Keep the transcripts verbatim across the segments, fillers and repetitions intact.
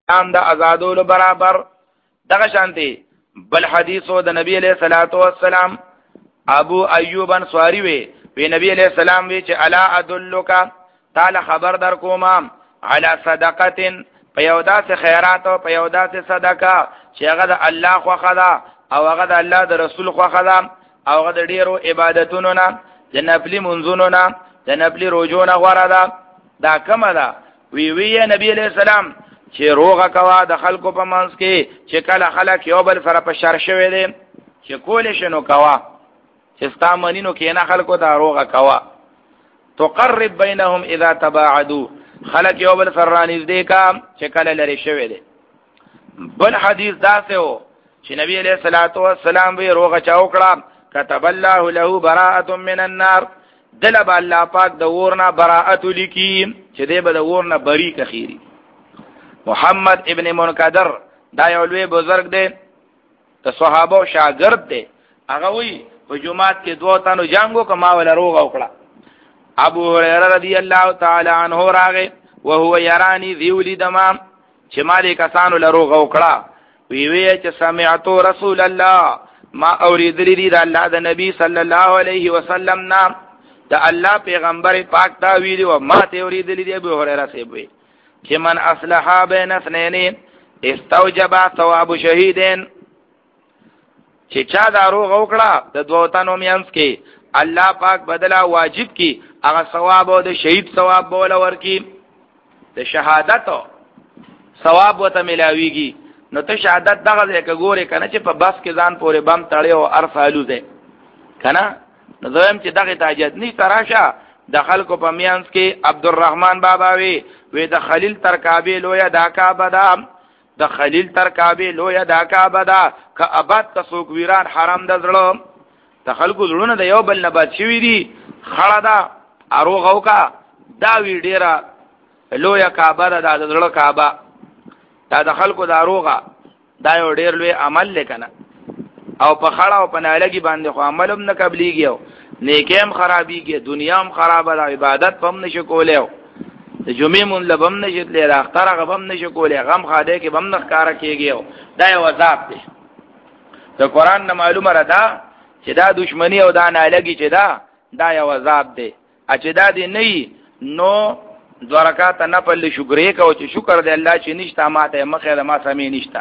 ام د آزادولو برابر. دغه شانتي بل حدیثو د نبی علیہ الصلوۃ والسلام ابو ایوب انصاری وی وی نبی علیہ السلام وی چې الا ادلک تعالی خبر در کوم علی صدقه پیودا سے خیرات او پیودا سے صدقه چې هغه د الله خو خدا او هغه د الله د رسول خو خدا او هغه د ډیرو عبادتونو نه د نفلی منځونو نه د نفلی روزو نه غوړه ده. دا کومه ده؟ وی وی نبی علیہ السلام چې روغه کوا د خلکو په منځ کې چې کله خلک یو بل سره په شر شوي دي چې کول شنو کوا چې ستامنینو کې نه خلکو ته روغه کوا. تقرب بینهم اذا تباعدوا خلک یو بل سره نږدې کا چې کله لري شوي دي. بل حدیث داسې و چې نبی علیہ الصلوۃ والسلام وی روغه چا وکړه كتب الله له براءه من النار دلب الله پاک د ورنا براءت لکی چې دې به د ورنا بری کخيري. محمد ابن منقدر دا یو لوی بزرگ دی د صحابه شاګرد دی. هغه وی په جمعات کې دوه تانو جنگو کما ول روغ وکړه. ابو هريره رضی الله تعالی عنہ راغه او هو يرانی ذیولی دمام چې مالې کسانو له روغ وکړه. وی وی چې سمعت رسول الله ما اوریدلی دی د الله د نبی صلی الله علیه وسلم نام د الله پیغمبر پاک دا ویلی او ما ته اوریدلی دی ابو هريره سی وی چې من اصلح بین اثنين استوجب ثواب شهیدین چې چا دا روغ وکړه د دوه تنو میانس کې الله پاک بدلا واجب کی هغه ثواب او د شهید ثواب بوله ورکی د شهادت ثواب وته ملاویږي. نو ته شهادت دغه ځکه ګوره کنه چې په بس کې ځان پورې بم تړي او ارسالو ده کنه. نو زم چې دغه تاجت نه تراشه د خلکو په میانس کې عبدالرحمن بابا وی وی د خلیل تر کعبه لویا دا کعبه دا د خلیل تر کعبه لویا دا کعبه دا ک ابد تسوک ویران حرام د زړه د خلکو زړونه د یو بل نه بد شوی دي خړه دا اروغو کا دا وی ډیره لویا کعبه دا د زړه کعبه دا د خلکو د اروغه دا یو ډیر لوی عمل لکنه او په خړه او په نالګي باندې خو عمل هم نه قبليږي نیکیم خرابيږي دنیا هم خرابه ده عبادت هم نشي کولای د جمعې مون لبم نشید لري اختر غبم نشي کولای غم خاده کې بم نخکارا کېږي دا یو عذاب دی. د قران نه معلومه را ده چې دا دشمنی او دا نالګي چې دا دا یو عذاب دی. ا چې دا دی نه نو درکات نه پل شکرې کو چې شکر دی الله چې نشته ماته مخه ما سمې نشته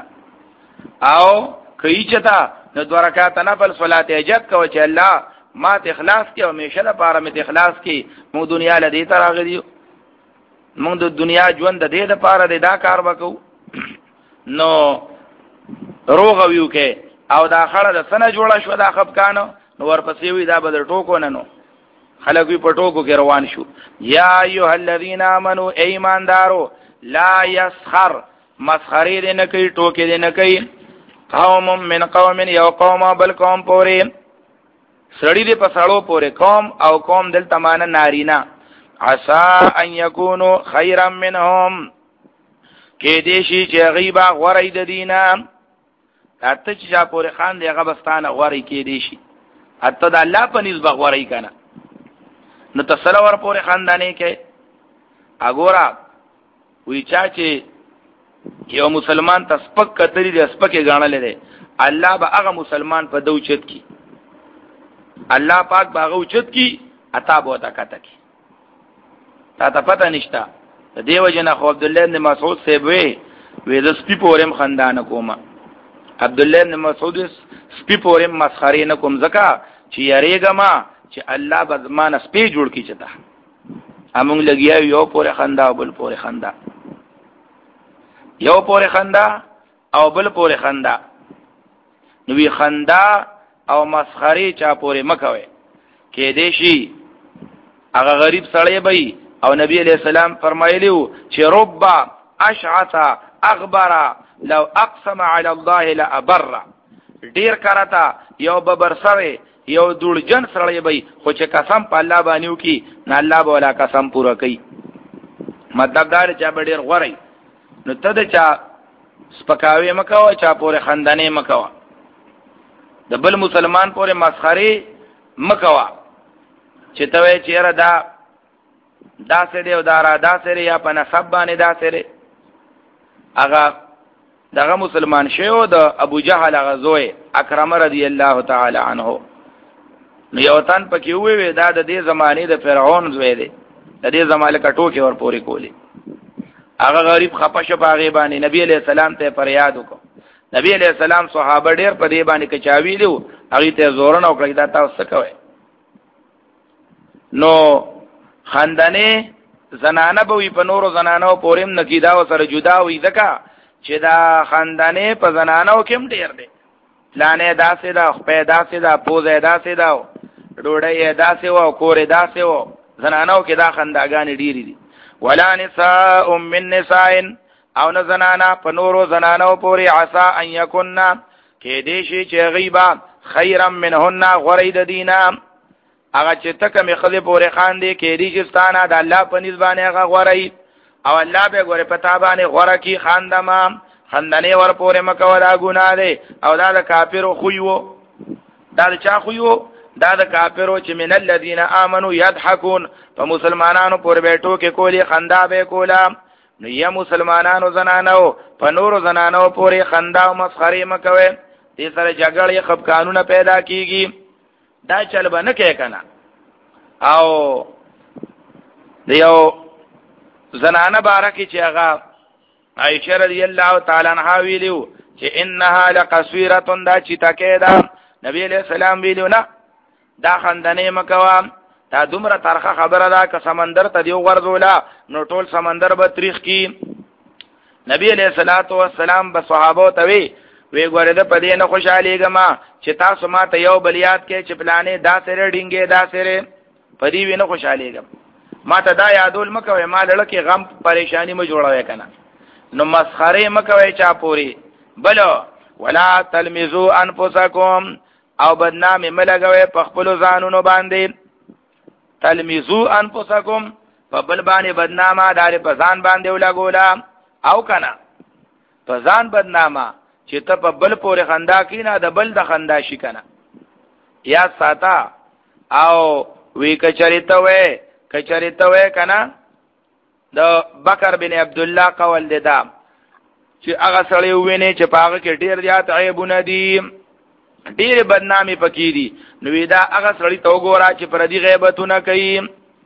او کوي چې تا نو درکات نه پل صلات اجت کو چې الله ما ته اخلاص کې او همیشه لپاره مې اخلاص کې مو دنیا لدی تر راغلی مونږ د دنیا ژوند د دې لپاره د دا کار وکړو نو روغ ویو کې او دا خړه د سنه جوړه شو دا خپکانو نو ورپسې وی دا بدل ټوکو نه نو خلک وی په ټوکو کې روان شو. یا ایها الذین آمنو ایماندارو لا یسخر مسخری دې نه کوي ټوکې دې نه کوي قوم من قوم یو قوم بل قوم پورې سړی دې په سړو پورې قوم او قوم دل تمانه نارینا عسى ان يكونوا خيرا منهم کې دې شي چې غیبا غوړې د دینه اته چې پورې خان دی غبستانه غوړې کې دې شي اته د الله په نسبت غوړې کنه نو تسلور پورې خاندانې کې اګورا وی چا چې یو مسلمان تسپک کتری دې سپکه غاڼلې ده الله به هغه مسلمان په دوچت کی الله پاک باغ اوچت کی عطا بوتا کته کی تا ته پته نشتا د دیو جن خو عبد الله بن مسعود سی وی وی د سپی پورم خاندان کومه عبد الله بن مسعود سپی پورم مسخره نه کوم زکا چې یریګما چې الله بزمان سپی جوړ کی چتا همون لګیا یو پورې خندا او بل پورې خندا یو پورې خندا او بل پورې خندا نو وی خندا او مسخره چا پورې مکوي کې دې شي هغه غریب سړی به او نبی علیہ السلام فرمایلیو چې رب اشعث اغبر لو اقسم علی الله لابر ډیر کرتا یو ببر سره یو دول جن سره به خو چې قسم په الله باندې وکي نه الله به ولا قسم پورا کوي مطلب دا چې به ډیر غوري نو ته د چا سپکاوي مکو چا پورې خندانې مکو د بل مسلمان پورې مسخري مکو چې ته وې چیرې دا دا سره او دا را دا سره یا په نسب باندې دا سره هغه دغه مسلمان شو د ابو جهل هغه زوی اکرم رضی الله تعالی عنه. نو یو تن پکې وې دا د دې زمانه د فرعون زوی دی، د دې زمانه کټو کې ور پوری کولی. هغه غریب خپش باغې باندې نبی علیہ السلام ته فریاد وکړ. نبی علیہ السلام صحابه ډیر په دې باندې کچاوی دیو، هغه ته زور نه وکړی دا تاسو کوي. نو خاندانه زنانه به وي په نورو زنانو پورم نکیدا او سره جدا وي ځکه چې دا خاندانه په زنانو کې ډیر دی. پلانې داسې دا خپې داسې دا پوزې داسې دا ډوډۍ داسې او کورې داسې او زنانو کې دا خنداګانې ډېری دي. ولا نساء من نساء او نه زنانا په نورو زنانو پورې عسى ان يكن کې دې شي چې غیبا خیرا منهن غرید دینا هغه چې تک می خله پورې خان دي کې دې چې ستانه د الله په نسبانه هغه غوري او الله به غوري پتا باندې غوړه کی خاندما خندنه ور پورې مکو دا ګناه دی او دا د کافرو خویو دا د چا خویو دا د کافرو چې من الذين امنوا يضحكون په مسلمانانو پورې بیٹو کې کولی خندا به کولا. نو یا مسلمانانو زنانو په نورو زنانو پورې خندا او مسخره مکوي، دې سره جګړې خپ قانون پیدا کیږي. دا چل به نه کې کنه. او دیو زنانه بارکه چې هغه عائشہ رضی الله تعالی عنها ویلو چې انها لقصيره دا چې تکیدا نبی علیہ السلام ویلو نه دا خندنه مکوا دا دومره ترخه خبره ده که سمندر ته دیو ورزولا نو ټول سمندر به تاریخ کی. نبی علیہ الصلوۃ والسلام به صحابه ته وی وی ګوره د پدې نه خوشاله ګما چې تاسو ما ته یو بلیات کې چې پلانې دا سره ډینګې دا سره پدې وینه خوشاله ګم ما ته دا یادول مکوې ما لړکه غم پریشانی مې جوړوي کنه. نو مسخره مکوې چا پوری بلو ولا تلمزوا انفسکم او بدنامي ملګوي په خپل ځانونو باندې. تلمزوا انفسکم په بل باندې بدنامه دار په ځان باندې ولګولا او کنه په ځان بدنامه چې ته په بل پورې خندا کینا د بل د خندا شي کنه یا ساته او وی کچریته وې کچریته وې کنه د بکر بن عبد الله قول ددا چې هغه سړی ویني چې پاغه کې ډیر زیات عیبونه دي ډیر بدنامي پکې دي. نو دا هغه سړی ته وګورا چې پر دې غیبتونه کوي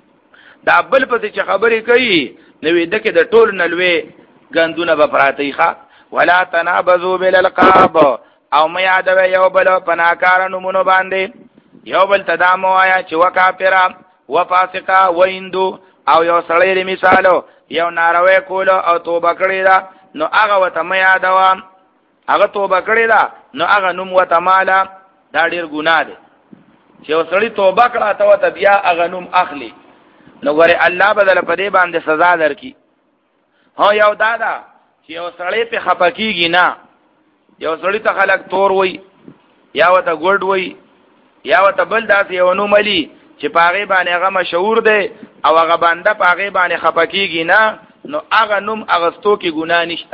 دا بل پته چې خبرې کوي نو دې کې د ټول نلوي غندونه به پراتی ښا. ولا تنابذوا بالالقاب او مې یادوي یو بل پناکار نمونه باندې یو بل تدامو آیا چې وکافرا وفاسقا ویندو او یو سړی مثالو یو ناروي کولو او توبه کړی دا نو هغه وته مې یادوا هغه توبه کړی دا نو هغه نوم وته مالا دا ډیر ګناه دی چې یو سړی توبه کړه ته وته بیا هغه نوم اخلي نو ګوره الله بدل په دې باندې سزا درکې. ها یو دادا چې یو سړی په خپکیږي نه یو سړی ته خلک تور وای یا وته ګډ وای یا وته بل داسې یو نوم علی چې پاغه باندې هغه مشهور دی او هغه باندې پاغه باندې خپکیږي نه نو هغه نوم اغستو کې ګناه نشته.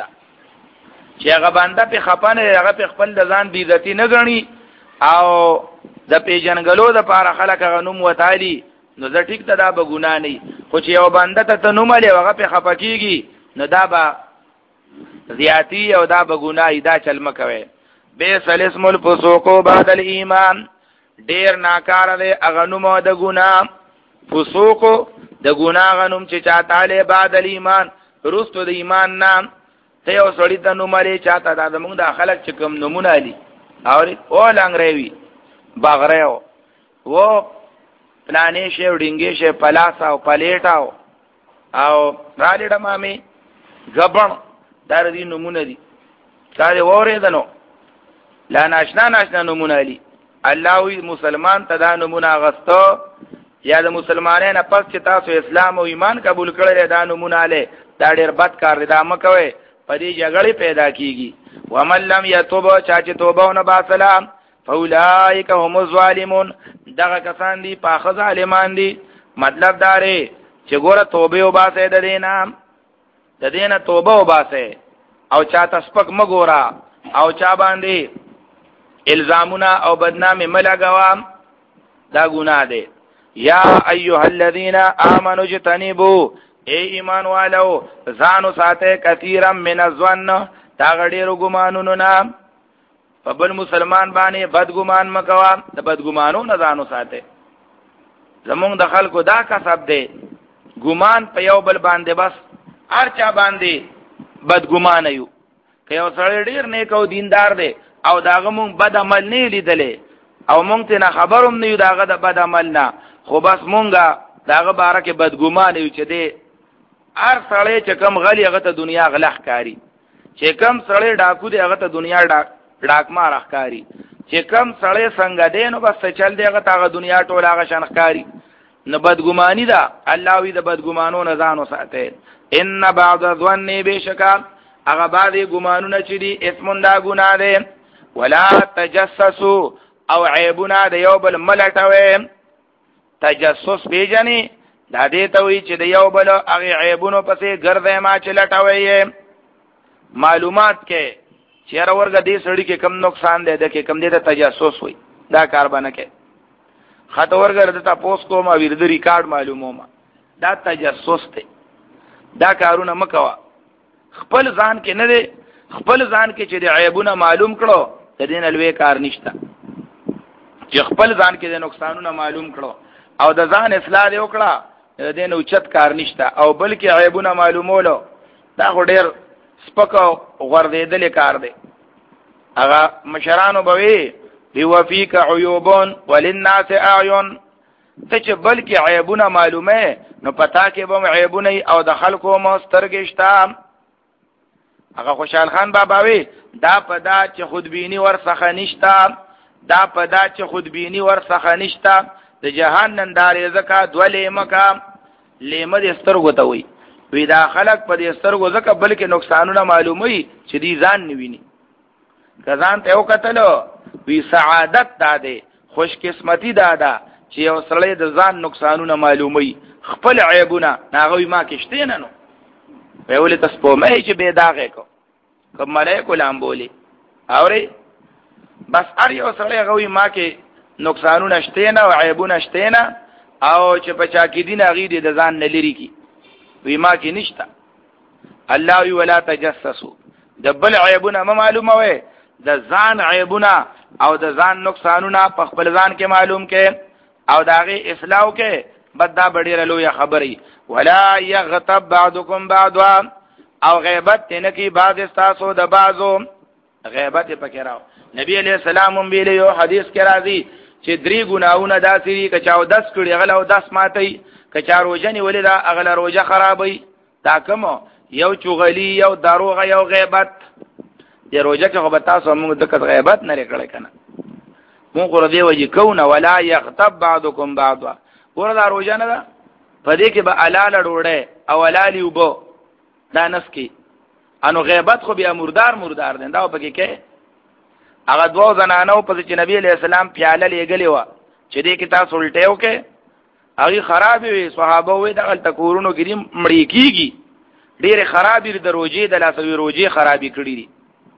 چې هغه باندې په خپانه هغه په خپل د ځان بی عزتی نه غني او د پیژنګلو د پاره خلک هغه نوم وتالی نو زه ټیک ته دا به ګناه نه. خو چې یو باندې ته نوم لري هغه په خپکیږي نو دا به زیاتی او دا به ګناه دا چل مکوي. بیس الاسم الفسوق بعد الایمان ډیر ناکار دی هغه نوم د ګناه فسوق د ګناه غنوم چې چاته بعد الایمان رستو د ایمان نام ته یو سړی ته نوم لري چاته دا موږ د خلک چې کوم نمونه علي او او لنګریوي باغریو و پلانې شه ډینګې شه پلاسا او پلیټاو او را لډه مامي غبن دار دي نمونه دي کله وره دنو لا ناشنا ناشنا نمونه علي الله وی مسلمان ته دا نمونه غستو یا د مسلمانانو پس چې تاسو اسلام او ایمان قبول کړل دا نمونه علي دا ډېر بد کار دی دا مکوي پدې جګړې پیدا کیږي. ومن لم يتوب چا چې توبه نه باسلام فاولائک هم الظالمون دغه کسان دي پاخه ظالمان دي. مطلب دا دی چې ګوره توبه او باسه د دینه د دینه توبه او باسه او چا تسپک مګورا او چا باندې الزامونه او بدنامي ملګوا دا ګناه دی. یا ایها الذین آمنوا اجتنبوا اے ایمان والو ځانو ساته کثیرا من الظن دا غډیرو ګمانونو نه په بل مسلمان باندې بد ګمان مکوا د بد ګمانو نه ځانو ساته زمونږ د خلکو دا کسب دی ګمان په یو بل باندې بس ارچا باندې بد ګمان یو که یو سړی ډیر نیک او دیندار دی او داغه مونږ بد عمل نه لیدلې او مونږ ته نه خبروم نه یو داغه د بد عمل نه خو بس مونږه داغه باره کې بد ګمان یو چې دی هر سړی چې کم غلی هغه ته دنیا غلخ کاری چې کم سړی ډاکو دی هغه ته دنیا ډاک ډاک مار ښکاری چې کم سړی څنګه دی نو بس چل دی هغه ته دنیا ټول هغه شان ښکاری نو بدګمانی دا الله وی د بدګمانو نه ځان وساته ان بعض الظن بشکا هغه بعضی ګمانونه چې دي اسم دا ګناه ده ولا تجسسوا او عیبنا د یو بل ملټوي تجسس پیجنې دا دې ته وی چې د یو بل هغه عیبونو پسې ګرځې ما چې لټوي معلومات کې چیرې ورګه دې سړی کې کم نقصان دی د کې کم دې ته تجسس وي دا کار باندې کې خاطر ورګه د تاسو کوم او د ریکارډ معلومومه دا تجسس دی دا کارونه مکوا خپل ځان کې نه دی خپل ځان کې چې د عیبونه معلوم کړو د دین الوی کار نشته چې خپل ځان کې د نقصانونه معلوم کړو او د ځان اصلاح دی وکړه د دین اوچت کار نشته او بلکې عیبونه معلومولو دا ډېر سپکو غردېدل کار دی هغه مشرانو بوي هو فيك عيوب وللناس اعين ته چې بلکې عیبونه معلومه نو پتا کې به عیبونه او د خلکو مسترګشتا هغه خوشحال خان بابا وی دا پدا چې خودبینی ورڅخه نشتا دا پدا چې خودبینی ورڅخه نشتا د جهان نندارې زکه دولې مکا لیمه د سترګو ته وی وی دا خلک په دې سترګو زکه بلکې نقصانونه معلوموي چې دي ځان نیویني کزان ته وکتلو وی سعادت داده خوش قسمتی داده چې یو سړی د ځان نقصانونه معلومي خپل عیبونه ناغوي ما کېشته نه نو په ولې تاسو په مې چې به داغه کو کوم ملائکه لام بولی اوري بس ار یو سړی غوي ما کې نقصانونه شته نه او عیبونه شته نه او چې په چا کې دین غیدې د ځان نه لري کی وی ما کې نشته الله وی ولا تجسسوا د بل عیبونه ما معلومه وي د ځان عیبونه او د ځان نقصانونه په خپل ځان کې معلوم کې او داغه اصلاح کې بدا بډیره لوی خبري ولا یغتب بعضکم بعضا او غیبت نه کی بعض استاسو د بعضو غیبت پکې راو نبی علیہ السلام هم ویلو یو حدیث کې راځي چې درې ګناونه داسې کچاو دس کړي غلو دس ماتي کچا روزنی ولدا اغله روزه خرابوي تا کوم یو چغلی یو دروغه یو غیبت دی روزه کې خو تاسو موږ د غیبت نه لري کنه مونږ ور دی وجه کونه ولا یغتب بعضکم بعضا وردا روزه نه ده پدې کې به الاله ډوړې او الالی وبو دا نس کې انو غیبت خو بیا مردار مردار دي دا په کې کې هغه دوه زنانو په چې نبی علیہ السلام پیاله لګلې و چې دې کې تاسو الټیو کې هغه خراب وي صحابه وي دغه تکورونو کې مړی کیږي ډېر خراب دي د روزي د لاسوي روزي خرابې کړې دي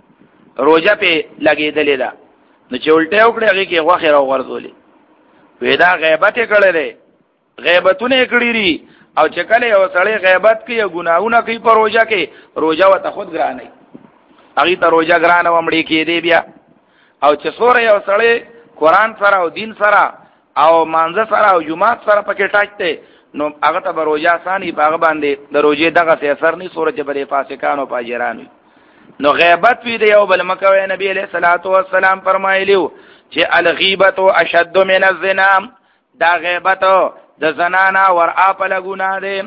روزه په لګېدلې ده نو چې الټیو کړې هغه کې غوخه راو ورزولې ودا غیبت کړي لري غیبتونه کړي دي او چې کله یو سړی غیبت کوي ګناهونه کوي په روزه کې روزه وته خود ګرانه هغه ته روزه ګرانه ومړي کې دی بیا او چې سوره یو سړی قران سره او دین سره او مانزه سره او جمعات سره پکې ټاکته نو هغه ته روزه آساني په هغه باندې د روزه دغه اثر نه سوره چې بری فاسقانو پاجرانو نو غیبت وی دی او بل مکوي نبی علیہ الصلوۃ والسلام فرمایلیو چې الغیبت اشد من الزنا دا غیبت د زنانا ور اپل ګنا دی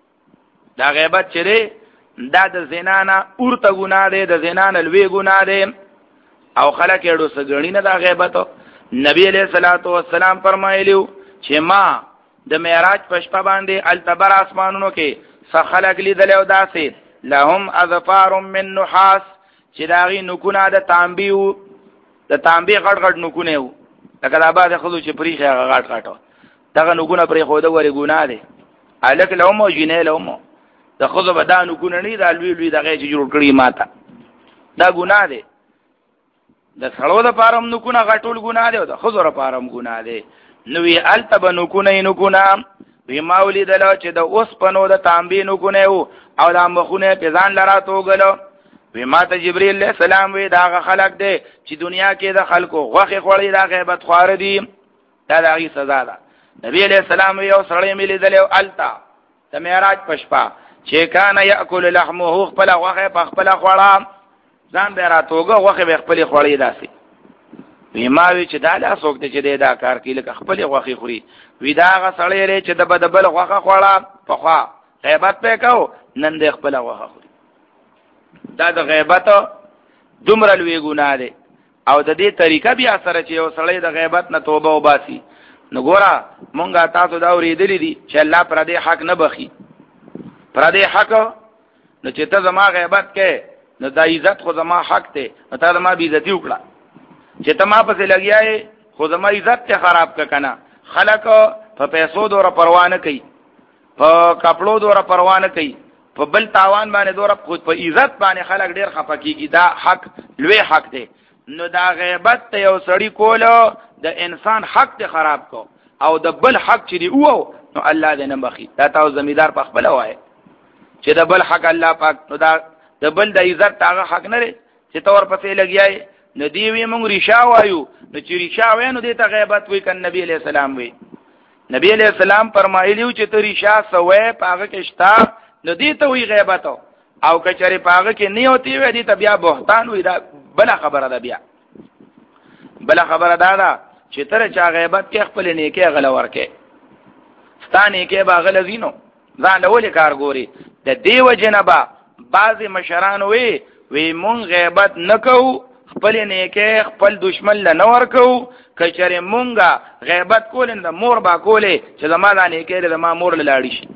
دا غیبت چې دی دا د زنانا اورته ګنا دی د زنانا لوی ګنا دی او خلک یې ډو سګړی نه دا غیبت نبی علیہ الصلوۃ والسلام فرمایلیو چې ما د معراج پښپا باندې التبر اسمانونو کې سخلق لیدل او داسې لهم اظفار من نحاس چې داغي نکونه د تانبیو د تانبی غټ غټ نکونه وو لکه دا بعد خلک چې پریخه غټ غټو دغه نکونه پرې خو دا وری ګناه دي الک لهم او جنې لهم د خو به دا نکونه نه دا لوی لوی دغه چې جوړ کړی ماته دا ګناه دي د سړو د پارم نکونه غټول ګناه دي او د خو زره پارم ګناه دي نو وی التب نکونه نکونه وی ما ولیدل چې د اوس پنو د تانبې نوکونه وو او د مخونه په ځان لرا توګلو. وی ما ته جبرئیل علیہ السلام وی دا خلق دی چې دنیا کې د خلکو غوخه خوړی دا غیبت خوار دي، دا دغه سزا ده. نبی علیہ السلام یو سړی ملي دلو التا د معراج پشپا چې کان یاکل لحمه خپل غوخه په خپل خوړا ځان به را توګه غوخه به خپل خوړی داسي. وی ما وی چې دا لا څوک دی چې دا کار کوي لکه خپل غوخه خوري. وی دا غ سړی لري چې د بدبل غوخه خوړا په خوا غیبت پکاو نن د خپل غوخه خوري. دا د غیبت دومره لوی ګناه ده او د دې طریقه بیا سره چې یو سړی د غیبت نه توبه وباسي. نو ګوره مونږه تاسو دا ورېدلې دي چې الله پر دې حق نه بخي، پر دې حق نو چې ته زما غیبت کې نو دا عزت خو زما حق ته، نو ته زما بی عزتی وکړه. چې ته ما پسې لګیاي خو زما عزت ته خراب ک کنه. خلک په پیسو دوره پروا نه کوي، په کپړو دوره پروا نه کوي، په بل تاوان باندې دوره خود په عزت باندې خلک ډیر خپه کیږي. دا حق لوی حق دی. نو دا غیبت ته یو سړی کولو د انسان حق ته خراب کو او د بل حق چې دی وو نو الله دې نه بخي. دا تاسو زمیدار په خپل وای چې د بل حق الله پاک نو دا د بل د عزت هغه حق نه لري چې تور پسې لګیای. نو دی وی مونږ ریشا وایو نو چې ریشا وای نو دې ته غیبت وی کن. نبی علیہ السلام وی نبی علیہ السلام فرمایلیو چې ته ریشا سوې پاغه کې شتا نو دې ته وی غیبت او کچره پاغه کې نه ہوتی وی دې ته بیا بهتان وی. دا بل خبره ده، بیا بل خبره ده دا چې تر چا غیبت کې خپل نیکه غل ورکه ستانه کې باغل زینو ځان له ولې کار ګوري. د دیو جنبا بعضی مشران وی وی مون غیبت نکو خپل نیکه خپل دشمن له نور کو. کچره مونږه غیبت کولند مور با کولې چې زما د نیکه د ما مور لاړی شي،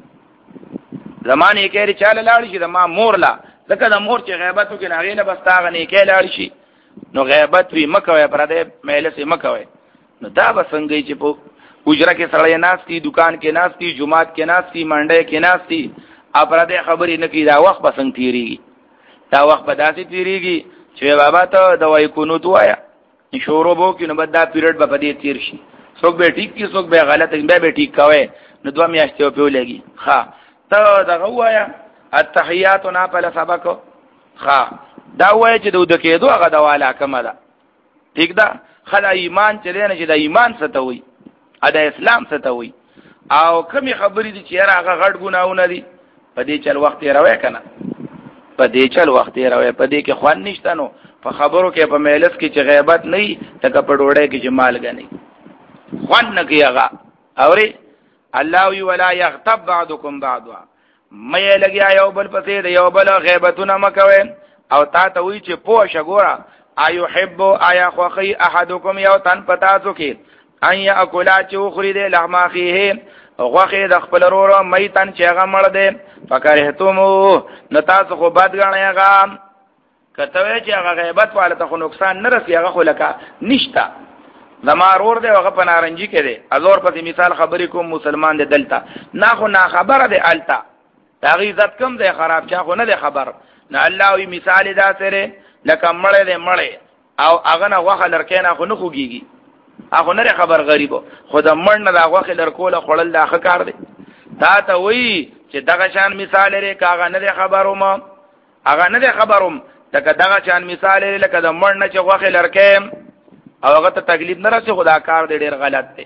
زمانه کې چاله لاړ شي د ما مور لا ځکه د مور چې غیبت وکړي هغه نه بستاغه نه کې لاړ شي. نو غیبت وی مکوې پر دې مېله سي مکوې. نو دا بسنګي چې په اجره کې سړی ناشتي، دکان کې ناشتي، جمعات کې ناشتي، منډه کې ناشتي، اپر دې خبرې نه کی. دا وخت بسنګ تیریږي، دا وخت به داسې تیریږي چې بابا ته دوايي کونو توایا شروع وو کې نو بد دا پیریډ به پدې تیر شي. څوک به ټیک کی څوک به غلط به به ټیک کوي. نو دوه میاشتې په لګي. ها ته دغه وایا التحیات نه په سبق ها دا وای چې د کېدو هغه دواله کومه ده. ٹھیک ده. خلا ایمان چې نه چې د ایمان ستوي ا د اسلام ستوي او کمی خبرې دي چې هغه غړ ګناونه دي په دې چل وخت یې راوي کنه، په دې چل وخت یې راوي، په دې کې خوان نشته. نو په خبرو کې په مجلس کې چې غیبت نه تک په ډوړې کې جمال غني خوان نه کیغه. اوري الله وی ولا یغتب بعضکم بعضا، مې لګیا یو بل پسې د یو بل غیبتونه مکوي. او تا ته وی چې پوه شګورا ایو حب ایا خوخی احدکم یو تن پتا څو کې ان یاکلا چې خوري دې لحم اخیه غوخه د خپل ورو میتن چې هغه مړ دې فکرهتمو نو تاسو خو بد غنئ هغه کته چې هغه غیبت والا ته خو نقصان نه رسي، هغه خو لکه نشتا زمارور دی هغه په نارنجي کې دی. ازور په مثال خبرې کوم مسلمان دی دلته نه خو نه خبره دی التا هغه عزت کم دی خراب چا خو نه دی خبر. نه الله وی مثال دا سره لکه مړ دی مړ او هغه نه غوخه لرکینه خو نه خوږي، هغه نه خبر غریب خود مړ نه دا غوخه لرکوله خړل دا ښه کار دی. تا ته وی چې دغه شان مثال لري کاغه نه خبروم هغه نه خبروم لکه دغه شان مثال لري لکه د مړ نه چې غوخه لرکیم او هغه ته تکلیف نه راسي خدا کار دی ډیر غلط دی.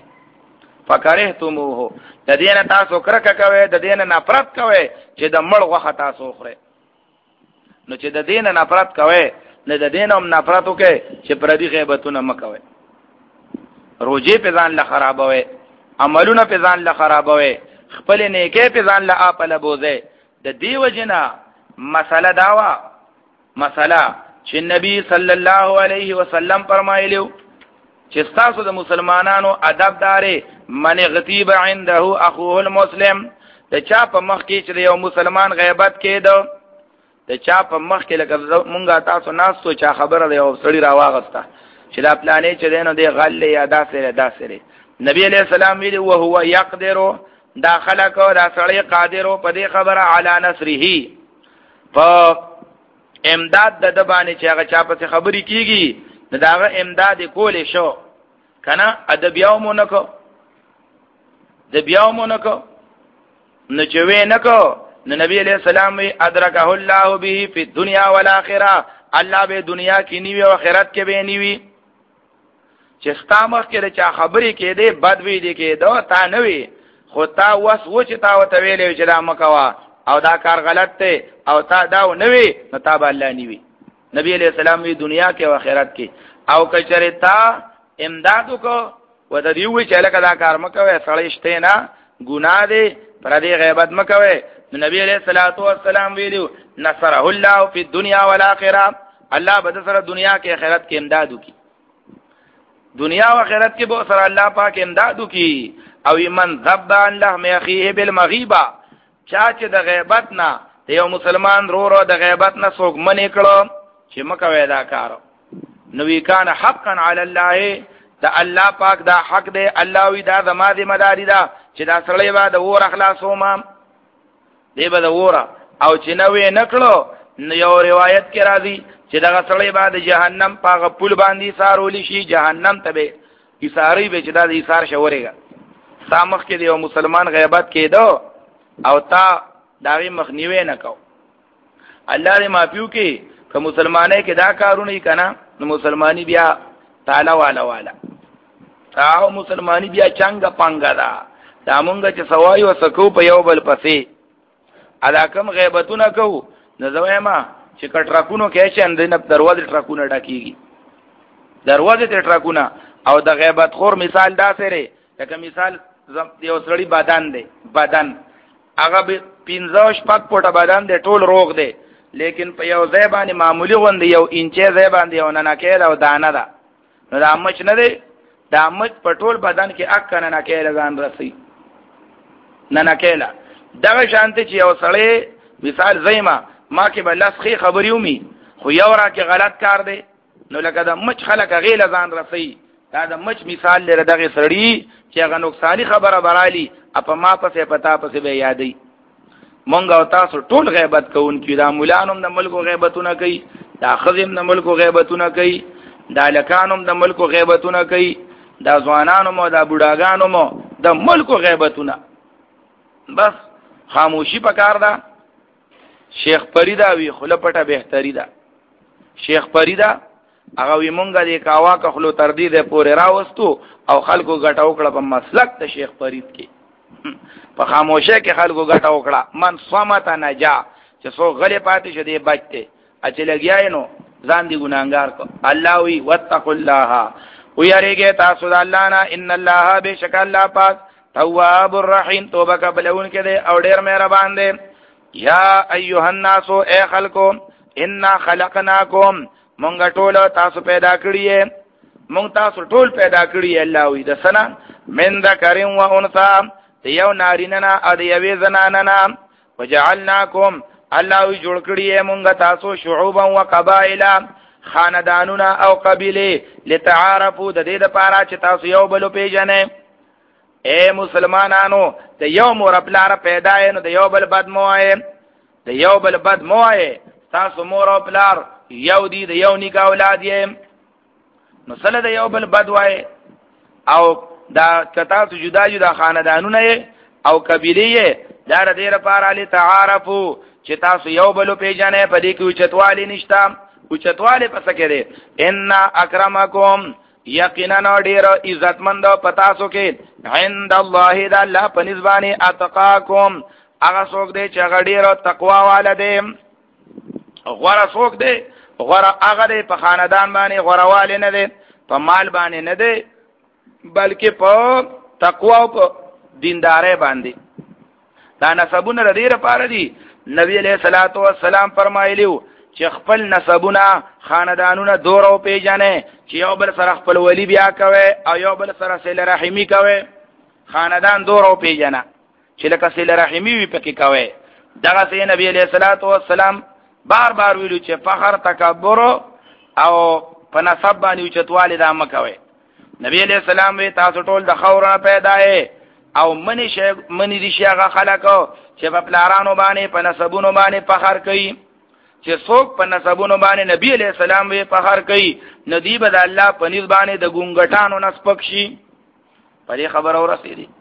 فکرهتموه د دینه تاسو کرکه کوي، د دینه نفرت کوي چې د مړ غوخه تاسو خوري. نو چې د دینه نفرت کوي نه د دینه هم نفرت وکي چې پردي غیبتونه مکوي، روزي په ځان له خرابوي، عملونه په ځان له خرابوي، خپل نیکه په ځان له اپل بوزي. د دیو جنا مسله داوا مسله چې نبی صلی الله علیه وسلم فرمایلیو چې تاسو د مسلمانانو ادب داري من غتیب عنده اخوه المسلم. د چا په مخ کې چې یو مسلمان غیبت کېدو، د چا په مخ کې لکه مونږه تاسو ناسو چا خبره دی او سړی راواغسته چې دا پلانې چې دینو دی غل یا دا سره دا سره. نبی علیہ السلام ویل او هو یقدر دا خلق او دا سړی قادر په دې خبره علی نصره په امداد د د باندې چې هغه چا په خبرې کیږي داغه امداد کولې شو کنه ادب یومونکو د بیاومونکو نو چې وې نکو نو نبی علیہ السلام وی ادرکه الله به فی الدنیا والآخرہ الله به دنیا کې نیوي او آخرت کې به نیوي چې ستامخ کې چا خبرې کې دې بد وی دي کې دا تا نه وی خو تا وس و چې تا وته ویلې چې دا مکوا او دا کار غلط ته او تا دا نه وی نو تا به الله نیوي نبی علیہ السلام وی دنیا کې او آخرت کې او کچره تا امدادو کو وته دی وی چې لکه دا کار مکوي سړی شته نه ګناه دی پر دې غیبت مکوي نبی علیہ الصلوۃ والسلام ویلو نصره الله فی الدنیا والآخرہ الله به سره دنیا کې آخرت کې امدادو کی دنیا او آخرت کې به سره الله پاک امدادو کی او من ذب عن لحم اخیه بالمغیبه چا چې د غیبت نه یو مسلمان رو رو د غیبت نه څوک منې کړو چې مکوي دا کار نو وی کان حقا علی الله دا الله پاک دا حق دی الله وی دا زما ذمہ داری دا چې دا سړی به د ور اخلاصو ما دی به د ور او چې نو یې نکړو یو روایت کې راځي چې دا سړی به د جهنم پاغه پل باندې سارول شي جهنم ته به ایثاری به چې دا د ایثار شوريګا سامخ کې یو مسلمان غیبت کېدو او تا داوی مخنیوي نه کو الله دې معفو کې که مسلمانې کې دا کارونه یې کنا نو مسلمانی بیا تعالی والا والا تاو مسلمانی بیا څنګه پنګا دا دا مونږ چې سوای وسکو په یو بل پسې ادا کوم غیبتونه کو نو زما چې کټراکونو کې چې اندنه دروازه ټراکونه ډکیږي دروازه ته ټراکونه او د غیبت خور مثال دا سره لکه مثال یو سړی بدن دی بدن هغه پنځه شپږ پټه بدن دی ټول روغ دی لیکن په یو ځای باندې معمولی غوند یو انچه ځای باندې یو نه نکې او دانه ده نو دا مچ نه دی دا مچ په ټول بدن کې اک نه نکې لګان رسي نه نکېلا دا شانته چې یو سړی مثال زېما ما کې بل لسخي خبريومي خو یو را کې غلط کار دی نو لکه دا مچ خلک غیله ځان رسي دا د مچ مثال لري دغه سړی چې هغه نقصانی خبره برالي اپ ما پسې پتا پسې به یادې مونږ او تاسو ټول غیبت کوونکي دا مولانم د ملکو غیبتونه کوي دا خزم د ملکو غیبتونه کوي دا لکانم د ملکو غیبتونه کوي دا ځوانانو مو دا بوډاګانو مو د ملکو غیبتونه بس خاموشي پکار ده شیخ فریدا وی خله پټه بهتري ده شیخ فریدا هغه وی مونږه د کاوا کخلو تر دې ده پورې راوستو او خلکو غټاو کړه په مسلک د شیخ فرید کې په خاموشه کې خلکو غټاو کړه من صمت نجا چې سو غلې پاتې شه دې بچته اچ لګیاي نو ځان دی ګناګار کو الله وی واتقوا الله ويریږي تاسو د الله نه ان الله بشک الله پاک تواب الرحیم توبه قبلون کې دے او ډیر مهربان دے یا ایها الناس اے خلقو انا خلقناکم مونږ ټول تاسو پیدا کړی مونږ تاسو ټول پیدا کړی الله وی د سنا من ذکر و انثى یو نارینه نه ا د یوې زنانه نه وجعلناکم الله وی جوړ کړی مونږ تاسو شعوبا و قبائل خاندانونه او قبیله لتعارفوا د دې لپاره چې تاسو یو بل پیژنئ اے مسلمانانو د یو مور خپل پیدا نو د یو بل بد موای د یو بل بد موای تاسو مور او خپل یو دی د یو نیک اولاد یې نو سره د یو بل بد وای او دا کتا ته جدا جدا خاندانونه او قبیله دا د دې لپاره لتعارفوا چې تاسو یو بل پیژنئ په دې کې چتوالی نشتا او چتوالی پس کړي ان اکرمکم یقینا ډیر عزتمند پتا سو کې عند الله د الله په نسبانه اتقاکم هغه څوک دی چې هغه ډیر تقوا والده غوړه څوک دی غوړه هغه دی په خاندان باندې غوړواله نه دی په مال باندې نه دی بلکې په تقوا او په دیندارۍ باندې دا نسبونه ډیر پاره دي نبی علیہ الصلوۃ والسلام فرمایلیو چې خپل نسبونه خاندانونه دور او پیژنې چې یو بل سره خپل ولی بیا کوي او یو بل سره صله رحمی کوي خاندان دور او پیژنه چې لکه صله رحمی وي پکې کوي دغه سي نبی عليه الصلاه والسلام بار بار ویلو چې فخر تکبر او په نسب باندې چتواله د امه کوي نبی عليه السلام وی تاسو ټول د خورونه پیدا اے او منی شي منی دي شيغه خلکو چې په پلارانو باندې په نسبونو باندې فخر کوي چې څوک په نسبونو باندې نبی علیہ السلام وی فخر کوي ندی بد الله په نسبانه د ګونګټانو نسبک شي په دې خبر اور رسیدي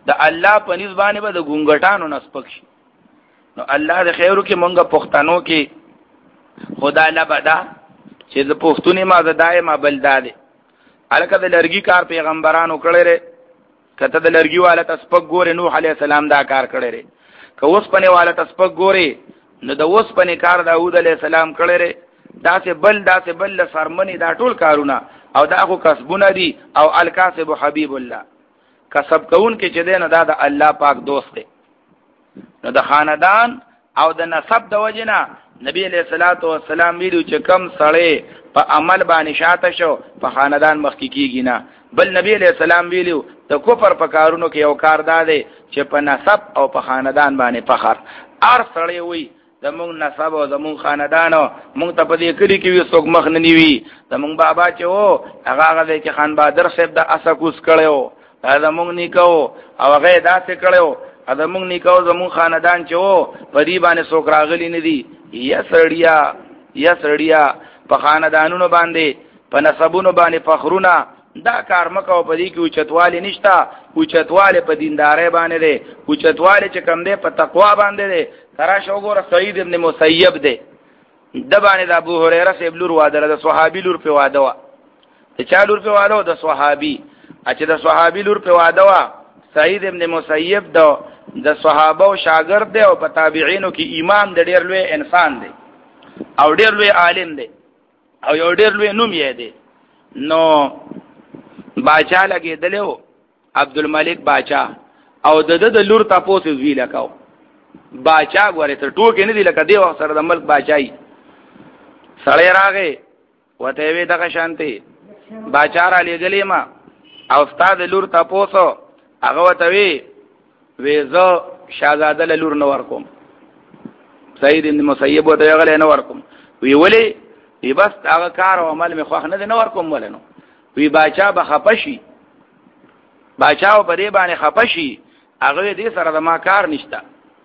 د الله په نسبانه به د ګونګټانو نسبک شي. نو الله د خیرو کې مونږه پښتنو کې خدا لا بدا چې د پښتوني ما د دایمه بلداده الکه د لرګي کار پیغمبرانو کړی ری، کته د لرګي والا تسبک ګوره نوح علی السلام دا کار کړی ری، که اوس پنه والا تسبک ګوره نو د اوس پنه کار داوود علی السلام کړی ری. دا سه بل دا سه بل سرمنی دا ټول کارونه او دا خو کسبونه دي او الکاسب حبیب الله کسب کون کې چې دینه دا د الله پاک دوست دی. نو د خاندان او د نسب د وجنه نبی علیہ الصلوۃ والسلام ویلو چې کم سړی په عمل باندې شاته شو په خاندان مخکې کیږي نه. بل نبی علیہ السلام ویلو د کفر په کارونو کې یو کار داده چې په نسب او په خاندان باندې فخر. ار سړی وي زمونږ نسب او زمونږ خاندان مونږ ته په دې کلی کې وي څوک مخ نه نیوي. زمونږ بابا چې وو هغه هغه چې خان بهادر صاحب د اسکوس کړو دا زمونږ نیکو او هغه داسې کړو زمونږ نیکو زمونږ خاندان چې وو په دې باندې څوک راغلي نه دي. یا سړیا یا سړیا په خاندانونو باندې په نسبونو باندې فخرونه دا کار مکو په دې کې اوچتواله نشتا. اوچتواله په دیندارۍ باندې ده، اوچتواله چې کم ده په تقوا باندې ده. ترا شو ګور سعید ابن مسیب ده د باندې د ابو هريره سیب لور واده د صحابي لور په واده وا ته چا لور په واده د صحابي اچ د صحابي لور په واده وا. سعید ابن مسیب ده د صحابه او شاګرد دی او په تابعینو کې امام د ډیر لوی انسان دی او ډیر لوی عالم دی او یو ډیر لوی نوم یې دی. نو باچا لګیدلو عبدالملک باچا او د د لور تاسو وی لکاو باچا غوړې تر ټوکې نه دی لکه دی وخت سره د ملک باچای سړی راغې وته وی دغه شانتي باچا را لګلې ما او استاد لور تاسو هغه وته وی ویزو شاهزاده له لور نور کوم. سعید بن مسیب وته غلې نور کوم. وی ولی وی بس هغه کار او عمل می خوښ نه دی نور کوم ولنو. وی باچا به خپشي باچا او په دې باندې خپشي هغه دې سره د ما کار نشته.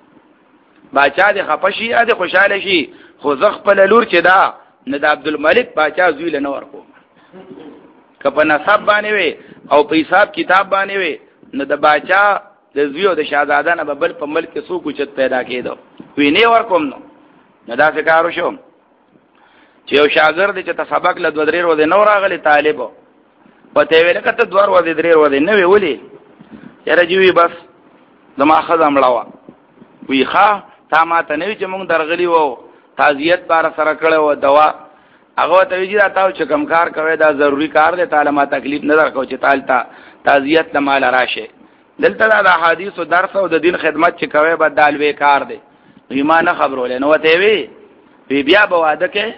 باچا دې خپشي ا دې خوشاله شي خو زغ په لور چې دا نه د عبدالملک باچا زوی له نور کوم. کپه نسب باندې وي او په حساب کتاب باندې وي نو د باچا د زوی او د شاهزاده نه بل په ملک کې څوک چت پیدا کېدو. وی نه ور کوم نو نه دا څه کارو شو چې یو شاګرد چې ته سبق له دوه درې ورځې نو راغلی طالب پته ویل کته دوه ورځې درې ورځې نه وی ولي یاره جوی بس زما خزم لاوه. وی ښا تا ما ته نه چې مونږ درغلی وو تعزیت بار سره کړو او دوا هغه ته ویجی راته چې کم کار کوي دا ضروری کار دی تعالی ما تکلیف نه درکو چې تعالی تا تعزیت نه مال راشه. دلته دا حدیث او درس او د دین خدمت چې کوي به دالوي کار دی. ایمان خبرول نو ته وی وی بیا به واده کې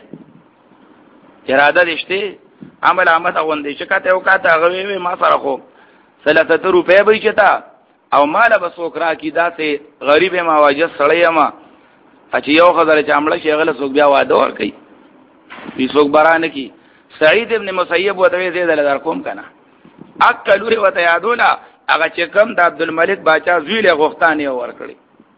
اراده دشته عمل آمد اوندې چې کاته او کاته هغه وی ما سره خو ثلاثه روپے به چتا او مال به سوکرا کی داسې غریب ما واجه سړی ما چې یو خزر چې عمله شغله سوک بیا واده ور کوي وی سوک برانه کی. سعید ابن مسیب وته زید له در کوم کنه اکلوري وته یادولا هغه چې کوم د عبدالملک باچا زوی له غختانه ور کړی.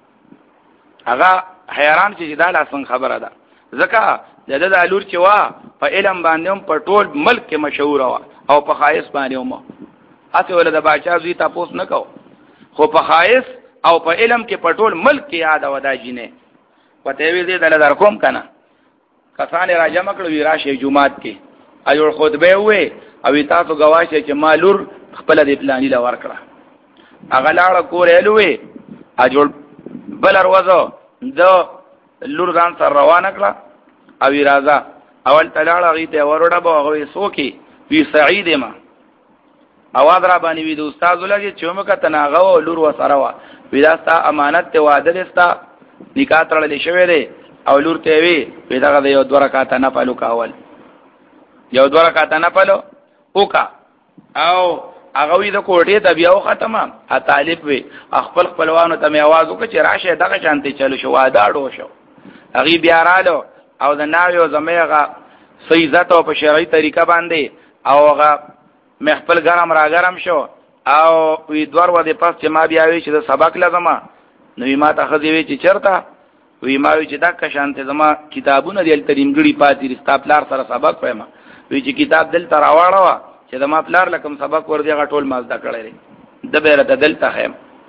هغه حیران چې دا لاسن خبره ده ځکه د د الور چې وا په علم باندې په ټول ملک کې مشهور وا او په خایس باندې هم اته ول د باچا زوی تاسو نه کو خو په خایس او په علم کې په ټول ملک کې یاد ودا جینې پته وی دې دل در کوم کنه کسان را جمع کړو وی راشه جمعات کې ایو خطبه وې او تاسو گواشه چې مالور خپل دې پلاني لا ور کړه هغه لاړ کور الوې اجول بل وروزو د لور ځان سره روانه کړه او راځه اول تلاړه غي ته وروډه به هغه سوکي وی سعید ما اواز را باندې وی د استاد لګي چې موږ تناغه لور وسره وا وی دا ستا امانت ته وعده لستا نکاح ترلې شوې ده او لور ته وی وی دا د یو دوه رکعات نه پالو کاول یو دوه رکعات نه پالو وکا او هغه وی د کوټې ته بیا ختمه ا طالب وی خپل خپلوانو ته می आवाज وکړ چې راشه دغه شانتي چلو شو واده اډو شو هغه بیا رالو او د ناویو زمیغه سیزت او په شرعي طریقه باندې او هغه مخفل ګرم را ګرم شو او وی دوار و دې پاس چې ما بیا وی چې د سبق لازم نو ما ته خځې وی چې چرته وی ما وی چې دا که شانته زما کتابونه دل تریمګړي پاتې رستاپلار سره سبق وایم وی چې کتاب دل تر اواړه چې د ما پلار لکم سبق ور دی غټول مازدا کړی د بیره د دلته هم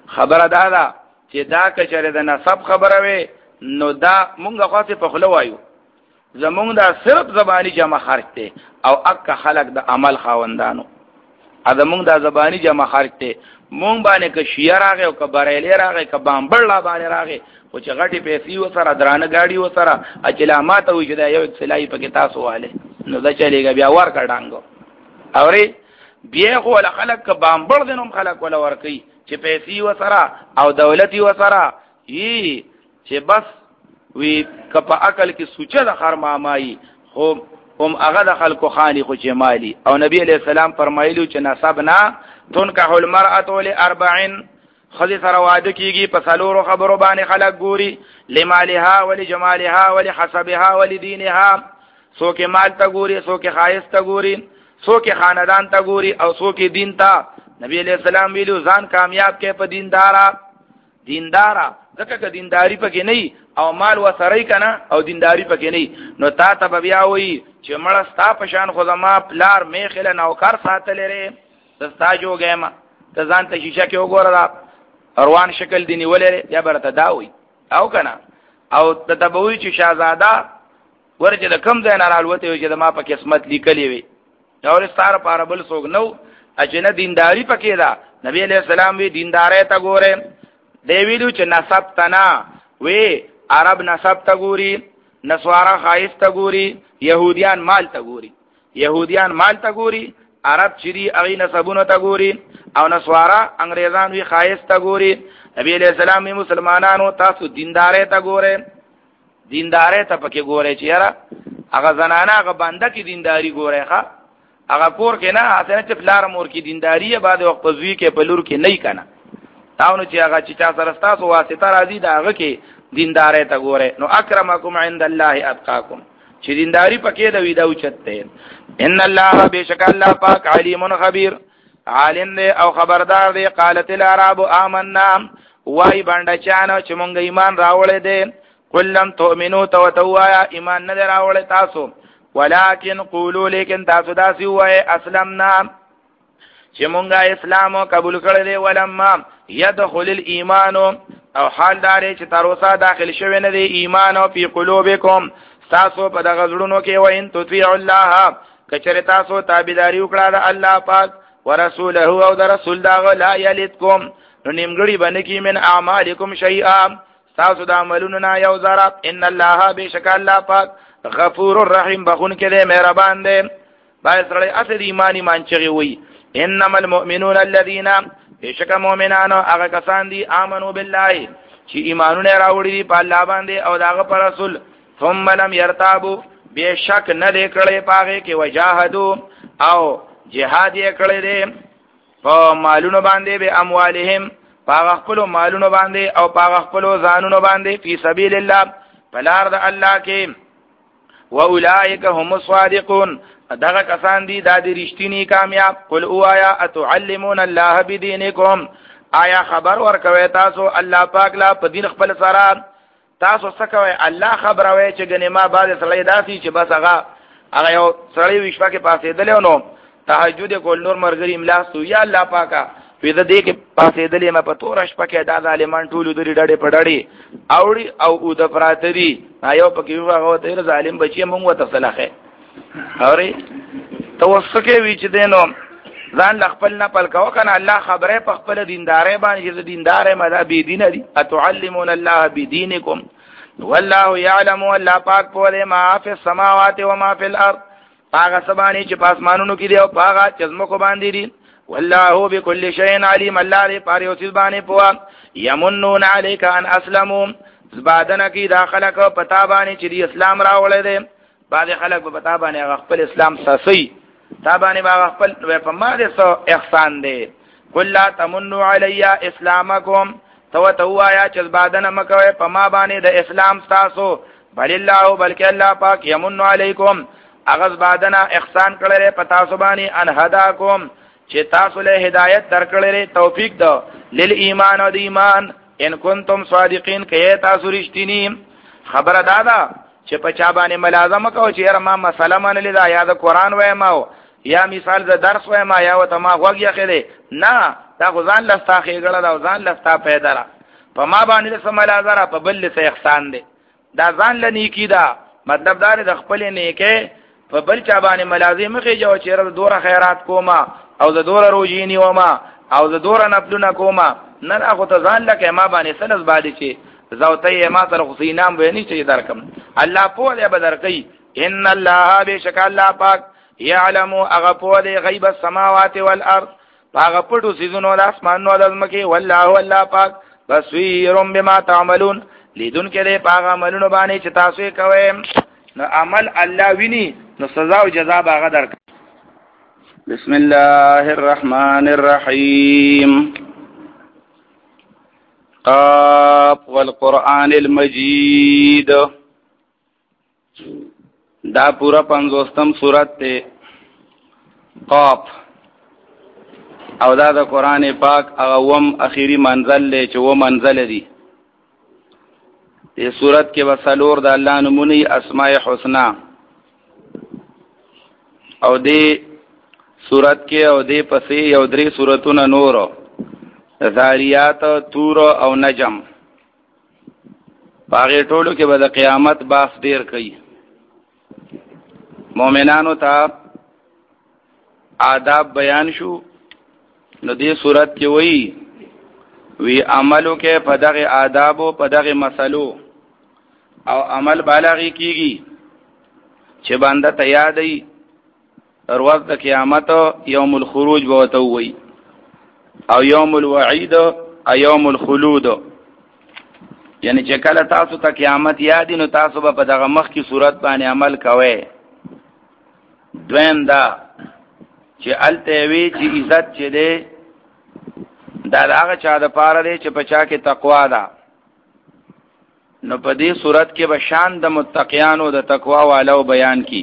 خبره دا ده چې دا کچره د نسب خبره وي نو دا مونږه خاصه په خلو وایو زمونږ دا صرف زبانی جمع خرج ته او اک خلق د عمل خاوندانو ا زمونږ دا زبانی جمع خرج ته مونږ باندې ک شیعه راغی او ک بریلی راغی ک بامبړ لا باندې راغی خو چې غټي پیسې و سره درانه گاډي و سره اچلامات وي چې دا یو سلای په کې تاسو والے نو دا چلیږي بیا ور کډانګو اوري بیا خو ول خلق ک بامبړ دنوم خلق ولا ور کوي چې پیسې و سره او دولتي و سره یي چې بس وی کپا عقل کې سوچه د خرما مای خو هم هغه د خلکو خالي خو جمالي او نبی علیہ السلام فرمایلو چې نسبنا تنكح المرأة لأربع خذ سره واده کیږي په څلورو خبرو باندې خلک ګوري لمالها ولجمالها ولحسبها ولدينها سوکه مال ته ګوري سوکه خایس ته ګوري سوکه خاندان ته ګوري او سوکه دین ته نبی علیہ السلام ویلو ځان کامیاب کې په دیندارا دیندارا ځکه که دینداری پکې نه او مال وسره کنه او دینداری پکې نه نو تا ته بیا وي چې مړ ستا پشان خو زما پلار میخله نوکر ساتل لري دستا جوګم ته ځان ته شیشه کې وګوره روان شکل دی نیولې یا برته داوي او کنه او ته تبوي چې شاهزاده ورته د کم ځای نه رالوته وي چې ما په قسمت لیکلې وي او ستاره پاره بل سوګ نو اجنه دینداری پکې دا نبی علیہ السلام وی دیندارې ته ګوره دی ویلو چې نسب تنا وی عرب نسب ته ګوري نسوارا خایس ته ګوري يهوديان مال ته ګوري يهوديان مال ته ګوري عرب چری اغي نسبونه ته ګوري او نسوارا انګريزان وی خایس ته ګوري نبی علیہ السلام می مسلمانانو تاسو دیندارې ته ګوره دیندارې ته پکې ګوره چې یاره هغه زنانه هغه بنده کې دینداری ګوره ښا هغه کور کې نه اسنه چې فلار مور کې دینداری بعد وخت پزوی کې په لور کې نه کنه تاونو چې هغه چې چا سره تاسو واسطه راځي دا هغه کې دیندارې ته ګوره نو اکرمکم عند الله اتقاکم چې دینداری پکې دا وی دا اوچته ان الله بشک الله پاک علیم خبیر عالم دی او خبردار دی قالت العرب آمنا وای باندې چانه چې مونږ ایمان راوړې دي کلم تؤمنو تو توایا ایمان نه راوړې تاسو ولکن قولوا لیکن تاسو داسې وای اسلمنا چې مونږه اسلام قبول کړل دي ولما يدخل الايمان او حال دار چې تر اوسه داخل شوی نه دی ایمان او په قلوبکم تاسو په دغه زړونو کې وین تطیع الله کچره تاسو تابعداري وکړه د الله پاک ورسوله او د رسول دا لا یلتکم نو نیمګړي باندې کې من اعمالکم شیئا تاسو د عملونو نه یو ذره ان الله بشک الله پاک غفور الرحیم بخون کې دی مهربان دی بای سره اصل ایمان ایمان چغي وي انما المؤمنون الذين بشک مؤمنانو هغه کسان دي امنو بالله چې ایمانونه راوړي دي په الله باندې او داغه پر رسول ثم لم يرتابوا بشک نه دې کړي پاغه کې وجاهدوا او جهاد یې کړی دی په مالونو باندې به اموالهم په خپل مالونو باندې او په خپل ځانونو باندې فی سبیل الله بلار د الله کې واولائک هم الصادقون دغه کسان دي د دې رښتینی کامیاب قل اوایا اتعلمون الله بدینکم آیا خبر ورکوي تاسو الله پاک لا په دین خپل سره تاسو څه کوي الله خبروي چې ګنې ما بعد سړی داسي چې بس هغه هغه یو سړی وشپه کې پاسې دلې نو تهجد کول نور مرګري املا سو یا الله پاکا پیدا دې کې پاسې دلې ما په تورش پکې دا ظالمان ټول درې ډډې پډړې اوړي او او د فراتري ایو پکې هغه ته ظالم بچي مونږ وته صلاحه اوري توسکه وی چې دینو ځان خپل نه پل کو کنه الله خبره په خپل دیندارې باندې چې دیندارې مذهبي دین دي اتعلمون الله بدینکم والله يعلم الله پاک په ما فی السماوات و ما فی الارض پاغه سبانی چې پاسمانونو کې دی او پاغه چزمکو باندې دي والله بكل شيء عليم الله دې پاره او څه باندې پوا یمنون علیک ان اسلموا زبادن کی داخله کو پتا باندې چې اسلام راولې دي بعض خلک په پتا باندې خپل اسلام ساسي تا باندې با خپل په ما دې سو احسان دي قل لا تمنوا علی اسلامکم تو توایا چې زبادن مکوي په ما باندې د اسلام تاسو بل الله بلک الله پاک یمن علیکم اغاز بعدنا احسان کړل پتا سبانی ان هداکم چې تاسو له هدایت درکړل توفیق دو لیل ایمان او د ایمان ان کنتم صادقین کې تاسو رښتینی خبره دادا چې په چا باندې ملازمه کو چې ما مسله من لیدا یا د قران وایم او یا مثال د درس وایم یا وته ما غوږ یې خېده نه دا غزان لستا خېګړه دا ځان لستا پیدا را په ما باندې سملا زرا په بل څه احسان دی دا ځان لنی کی دا مطلب دا د خپل نیکه په بل چا باندې ملازم خې جو چیرې دوره خیرات کوما او د دوره روزینی وما او د دوره نفلونه کوما نه هغه ته ځان لکه ما باندې سنز باندې چې زوتې ما سره حسینام به نه چې درکم الله په دې بدر کوي ان الله بشک الله پاک يعلم اغفو دې غیب السماوات والارض هغه پټو سيزونو د اسمانونو د ځمکې والله والله پاک بصیر بما تعملون لیدون کې دې پاک عملونو باندې چې تاسو یې کوئ نو عمل الله ویني نو سزا او جزا هغه درک. بسم الله الرحمن الرحيم قاف والقرآن المجيد دا پورا پنځوستم سورت ته قاف او دا د قرآن پاک هغه وم اخیری منزل له چې و منزل دی دې سورت کې وسلور د الله نمونی اسماء الحسنا او دې سورت کې او دې پسې یو درې سورتونه نور ذاریات تور او نجم باغې ټولو کې به د قیامت باس ډیر کوي مؤمنانو ته آداب بیان شو نو دې صورت کې وی وی عملو کې په دغه آداب او په دغه مسلو او عمل بالغی کیږي چې باندې تیادې ورځ د قیامت یوم الخروج بوته وی او یوم الوعید او یوم الخلود یعنی چې کله تاسو ته قیامت یاد نو تاسو به په دغه مخ کی صورت باندې عمل کوئ دویم دا چې الته وی چې عزت چې ده دا هغه چا د پاره دی چې پچا کې تقوا ده نو په دې صورت کې به شان د متقیانو د تقوا والو بیان کی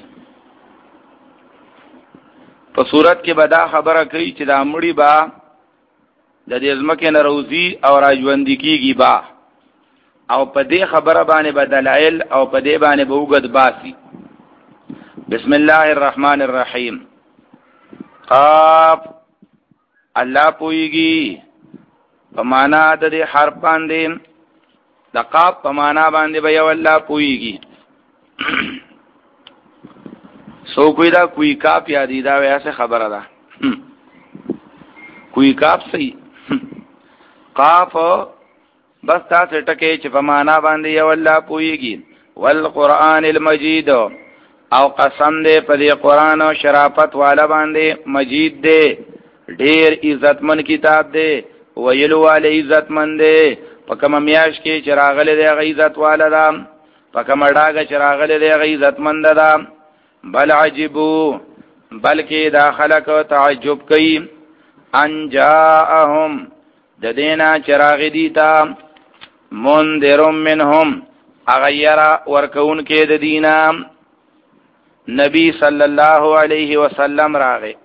په صورت کې به دا خبره کوي چې دا مړی با د دې ځمکې نه روزي او راژوندې کیږي با او په دې خبره باندې بدلایل او په دې باندې به وګد باسي. بسم الله الرحمن الرحیم قاف الله پويږي په معنا د دې حرف باندې د قاف په معنا باندې به یو الله پويږي سو کوئی دا کوئی کاف یادی دا ویسے خبره ده کوئی کاف صحیح قاف بس تاسو ټکه چې په معنا باندې یو الله پويږي والقرآن المجید او قسم دې په دې قرآن او شرافت والا باندې مجید دې ډېر عزتمن کتاب دې ویلو والے عزتمن دې په کوم میاش کې چراغله دې غي عزت والا ده په کوم ډاګه چراغله دې غي عزتمن ده بل عجبو بلکې دا خلق تعجب کوي ان جاءهم د دینا چراغ دیتا منذرم منهم اغیرا ورکون کې د دینا نبی صلی الله علیه وسلم راغه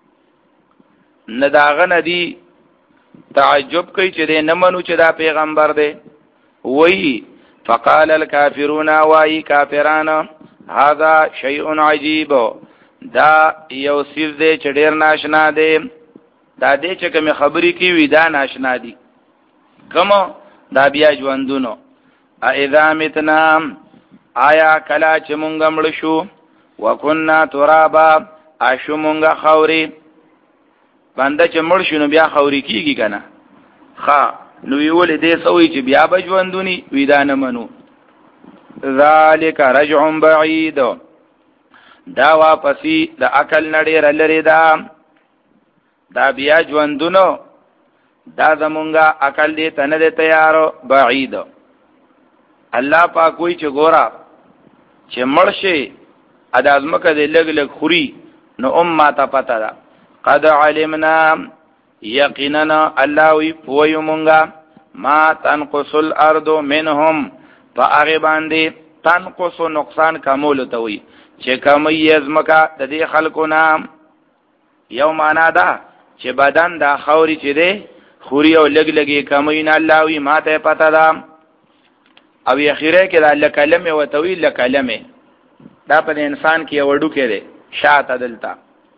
نداغه ندی تعجب کوي چې د نمنو چې دا پیغمبر دی وای فقال الكافرون وای کافران هذا شیء عجیب دا یو سیز دی چې ډیر ناشنا دی دا دې چې کوم خبرې کوي دا ناشنا دي کوم دا بیا ژوندونو اذا متنا آیا کلا چې مونږ مړ شو وکنا ترابا اشو مونږه خوري باندې چې مړ شو نو بیا خوري کیږي کنه ها نو ویول دې سوې چې بیا بجوندونی ویدان منو ذالک رجع بعید دا واپسی د عقل نړۍ لري دا دا بیا ژوندونو دا زمونږه عقل دې تنه دې تیارو بعید الله پاک کوئی چې ګورا چې مرشي ادازمکه دې لګ لګ خوري نو امه ته پتا ده قد علمنا یقینا الله وی پوی مونږه ما تنقص الارض منهم فاغه باندې تنقص نقصان کمول ته وی چې کمی ازمکه د دې خلکو نام یو معنا ده چې بدن دا خوري چې ده خوري او لګ لګي کمی نه الله وی ماته پتا ده او اخیره کې د الله کلمه او تویل کلمه دا په انسان کې وړو کې ده شاته دلته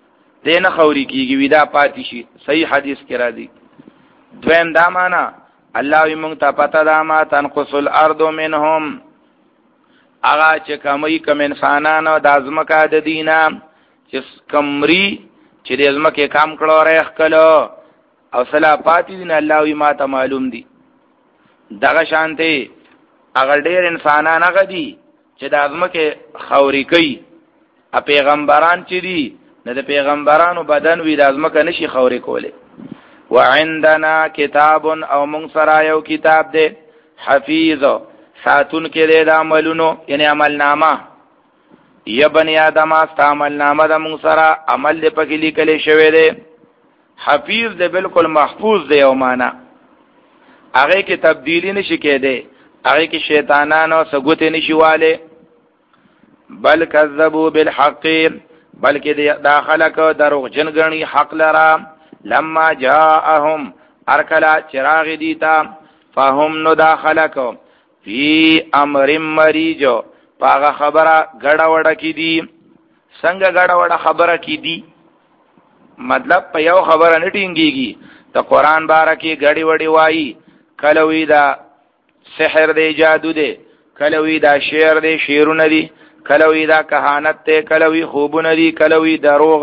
دینه خوري کیږي ودا پاتې شي. صحیح حدیث کې راځي. دویم دا معنا الله وي مونږ ته پته دا ما تنقص الارض منهم هغه چې کمی کم انسانانو د ازمکه د دینه چې کمری چې د ازمکه کام کړو ریخ کړو او صلا پاتې دین الله وي ما ته معلوم دي. دغه شانته هغه ډیر انسانان هغه دي چې د ازمکه خوري کوي. ا پیغمبران چې دي نه د پیغمبرانو بدن وی د ازمکه نشي خوري کوله. وعندنا کتاب او مونږ سره یو کتاب دی حفیظ ساتون کې د عملونو یعنی عمل نامه یا بنی آدم است عمل نامه د مونږ سره عمل دې پکې لیکل شوی دی. حفیظ دې بالکل محفوظ دی او معنا هغه کې تبدیلی نشي کېده هغه کې شیطانانو سګوت نشي والے. بل کذبوا بالحق بلکې داخله کو دروغ جنګنی حق لرا لما جاءهم ارکلا چراغ دیتا فهم نو داخله کو فی امر مریجو پاغه خبره غړه وړه کی دي. څنګه غړه وړه خبره کی دي مطلب په یو خبره نه ټینګيږي. ته قران بارکه غړي وړي وایي کله وی دا سحر دی جادو دی کله وی دا شعر دی شعرونه دي کله وی دا کہانت ته کله وی خوبونه دي کله وی دروغ.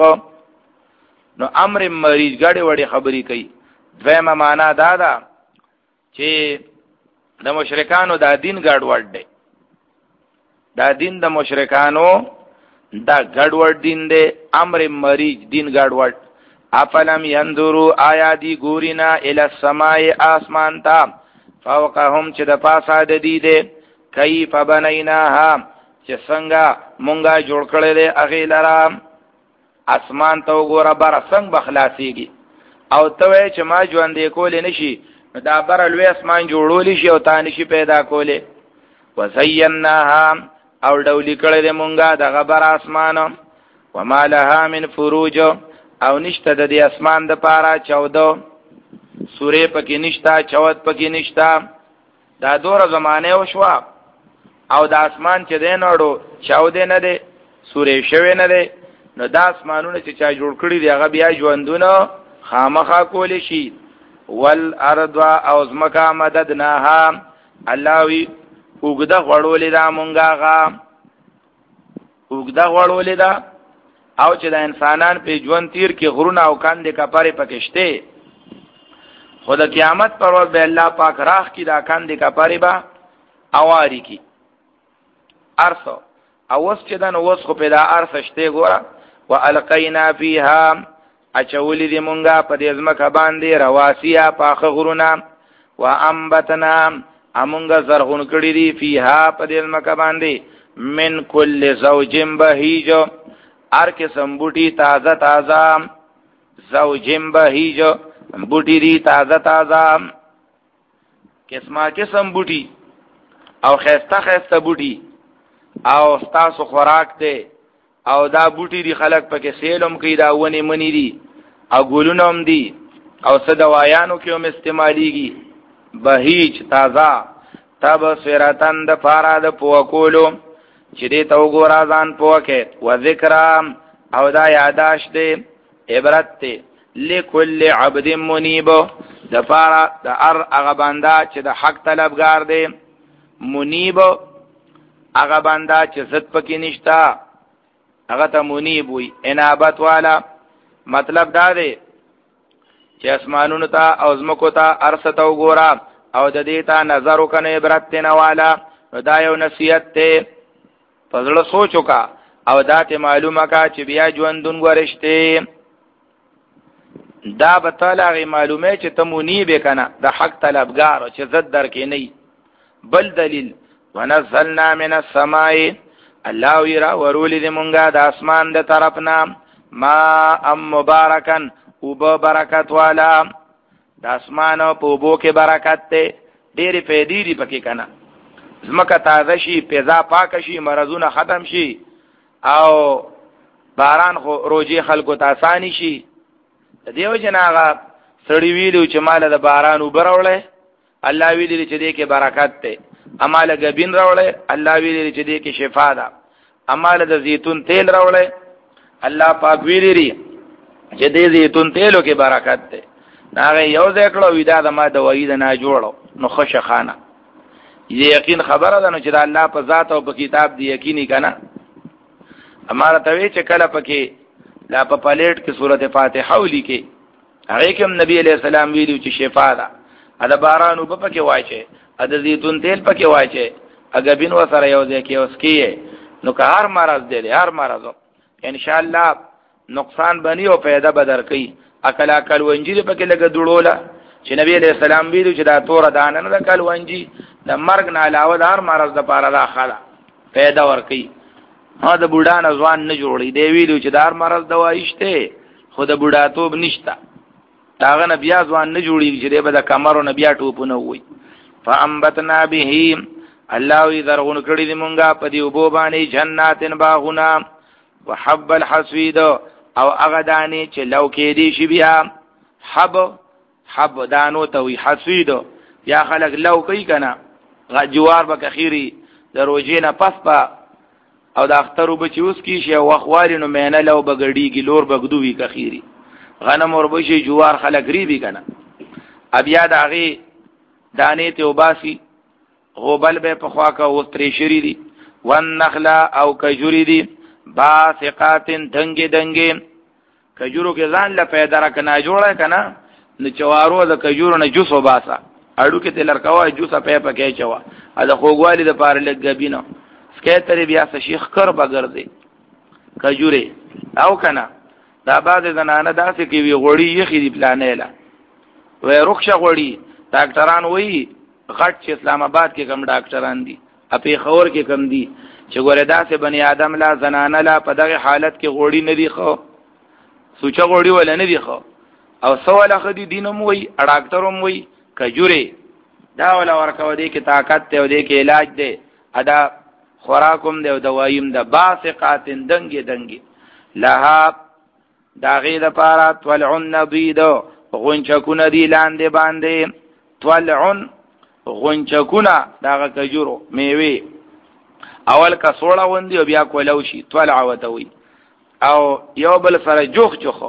نو امر مریض غړي وړي خبري کوي. دویمه معنا دا ده چې د مشرکانو دا دین ګډوډ دی. دا دین د مشرکانو دا ګډوډ دین دی. امر مریض دین ګډوډ. افلم ينظروا آیا دی ګورینا الی السماء اسمان تا فوقهم چې د پاسه د دی دی کیف بنیناها چې څنګه مونږه جوړ کړل دی اغه لرا. اسمان ته وګوره بر څنګه بخلاصيږي او ته چې ما ژوندې کول نشي دا بر لوی اسمان جوړول شي او تا نشي پیدا کوله. وزیناها او ډولې کړل دی مونږه د غبر اسمان وما لها من فروج او نشته د دې اسمان د پاره چودہ سورې پکې نشتا چوت پکې نشتا. دا دوره زمانه وشوا او د اسمان چې دینوړو چودې نه دي سورې شوي نه دي. نو دا اسمانونه چې چا جوړ کړی دی هغه بیا ژوندونه خامخا کول شي. والارض او زمکا مددناها الله وی وګدا غړولې دا مونږه غا وګدا غړولې دا او چې د انسانان په ژوند تیر کې غرونه او کاندې کپاره پکشته خدا قیامت پر ورځ به الله پاک راخ کی دا کاندې کپاره با اواری کی ارسو او وس چې دن وس خو پیدا ارسشته ګوره والقینا فیها اچولې دې مونږه په دې ځمکه باندې رواسیا پاخه غرونه وانبتنا امونږه زرغون کړی دي فیها په دې ځمکه باندې من کل زوج بهیج ار قسم بوټي تازه تازه زوجم بهیج بوټي دي تازه تازه قسمه قسم بوټي او خسته خسته بوټي او تاسو خوراک ته او دا بوټي دي خلک پکې سیلم کوي دا ونی منی دي او ګولونه هم دي او څه دوايانو کې هم استعماليږي. بهیج تازه تب سراتن د فارا د پوکولو چې دې تو ګور ځان پوکه و ذکر او دا یاداش دې عبرت ته لکل عبد منیب د فارا د ار هغه بندا چې د حق طلبگار دی. منیب هغه بندا چې زت پکې نشتا هغه ته منیب وي انابت والا. مطلب دا دی چې اسمانونو ته او زمکو ته ارسته وګورا او د دې ته نظر وکنه عبرت ته نوالا. دا یو نصیحت ته پزړه سوچو کا او دا ته معلومه کا چې بیا ژوندون ورشته دا به تعالی معلومه چې ته منیب کنه د حق طلبگار او چې زد درکې نه. بل دلیل ونزلنا من السماء الله یرا ورول دې مونږه د اسمان د طرفنا ما ام مبارکن او برکت والا. د اسمان په بو کې برکت ته ډېری فائدې دي پکې کنه. زمکه تازه شي پیزا پاک شي مرزونه ختم شي او باران خو روزي خلکو ته آسانی شي. دیو جناغه سړی ویلو چې مال د باران وبرولې الله ویلي چې دې کې برکت ته. اماله غبین راولې الله ویلي چې دې کې شفا ده. اماله د زیتون تیل راولې الله پاک ویلي چې دې زیتون تیلو کې برکت ده. هغه یو ځای کړو ودا د ما دوايي ده نه جوړو نو خوش خانه یقین خبره ده نو چې د الله په ذات او په کتاب دی یقیني کنه. اماره ته چې کله پکې لا په پلیټ کې سورته فاتحه ولي کې هغه کوم نبی عليه السلام ویلو چې شفا ده. ادا بارانو په پکې وایي ادا زیتون تیل پکې وایي اګه بین وسره یو ځای کې اوس کې نو که هر مرض دی هر مرض ان شاء الله نقصان بنی او پیدا بدر کوي. اکل اکل ونجی په کې لګ دړولا چې نبی عليه السلام ویلو چې دا تور دانه نه کل ونجی د مرګ نه علاوه د هر مرض د پاره دا خلا پیدا ور کوي. ها د بوډا ځوان نه جوړي دی ویلو چې د هر مرض دوا شته خو د بوډا توب نشتا داغه نه بیا ځوان نه جوړي چې به د کمرو نه بیا ټوپونه وي. فانبتنا به الله وی درغون کړي دی مونږه په دی وبو باندې جناتن باغونه وحب الحسوید او هغه دانی چې لو کې دی شي بیا حب حب دانو ته وی حسوید یا خلق لو کوي کنه جوار به اخیری دروجینه پس په او د اخترو بچ اوس کی شي وخوال نو مینه لو بغړیږي لور بغدوی اخیری غنم ور بشي جوار خلق ریبی کنه بیا داغي دانه ته وباسي غوبل به په خوا کا او تریشری دي والنخلا او کجوری دي باسقاتن دنګ دنګ کجورو کې ځان له پیدا را کنه جوړه کنه نو چوارو د کجورو نه جوس وباسا اړو کې تل لرکوا جوسه په پکې چوا دا خوګوالي د پار لګبینو سکیتری بیا شیخ کر بغردي کجوره او کنه دا بعد زنانه داسې کې وی غوړی یخې دی پلانې لا وې رخصه غوړی ډاکټران وایي غټ چې اسلام آباد کې کم ډاکټران دي اپی خور کې کم دي چې ګوره داسې بنی آدم لا زنانه لا په دغه حالت کې غوړی نه دی خو سوچا غوړی ول نه دی خو او سوال خدي دینم وایي ډاکټروم وایي کجوره دا ولا ورکو دی کې طاقت ته دی کې علاج دی ادا خوراکم دی او دوایم د باسقاتن دنګ دنګ لها داغی دا پارا طولعن نبیدو غنچکون دی لانده بانده طولعن غنچکون داغا کجورو میوی اول کا سوڑا وندی و بیا کولوشی طولعوتوی او یو بل سر جوخ جوخو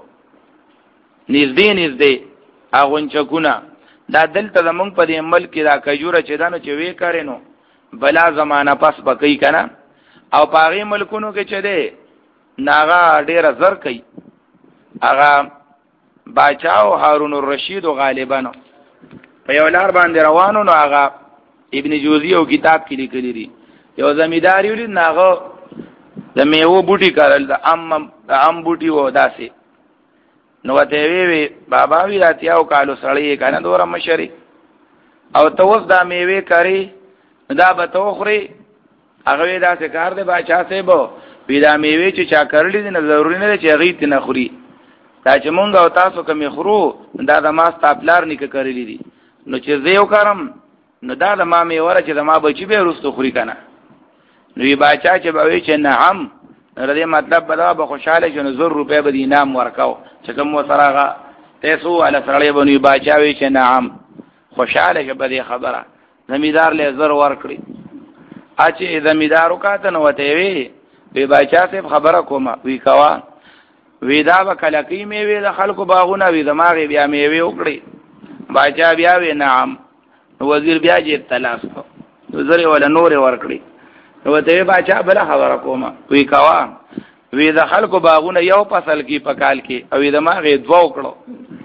نزده نزده غنچکون دا دلتا دا منگ پا دی ملک دا کجورو چه دانو چه وی کرنو بلا زمانه پس بکی کنا او پاغی ملکونو که چه ده ناغا دیر زر کئی اغا باچاو هارون الرشید و غالبانو په یو لار باندې روانو نو اغا ابن جوزی او کتاب کې لیکلی دی یو زمیدار یو ناغه د میوه بوټي کارل د ام د ام بوټي و داسې نو ته وی وی بابا وی راتیاو کالو سړی کنه دوره مشری او توس دا میوه کاری دا به توخري هغه داسې کار دی باچا سه بو پیدا میوه چې چا کړلی دی نه ضروري نه چې غیت نه خوري دا چې مونږ او تاسو کوم خورو دا د ما ستاپلار نیک کړلی دي نو چې زه یو کارم نو دا د ما میوره چې د ما بچی به رستو خوري کنه نو یی باچا چې به وی چې نعم ردی مطلب بدا به خوشاله چې نو زر روپے به انعام ورکاو چې کوم وسراغه تاسو علی سړی بنوي باچا وی چې نعم خوشاله چې به خبره زمیدار له زر ورکړي اچې زمیدارو کاته نو وته وی به باچا ته خبره کومه وی کوا وی دا وکلکی میوه د خلکو باغونه وی دماغ بیا میوه وکړي باچا بیا وی نعم وزیر بیا جې تلاش کو وزیر ولا نور ورکړي نو ته باچا بل خبره کومه وی کوا وی د خلکو باغونه یو فصل کې پکال کې او دماغ دوا وکړو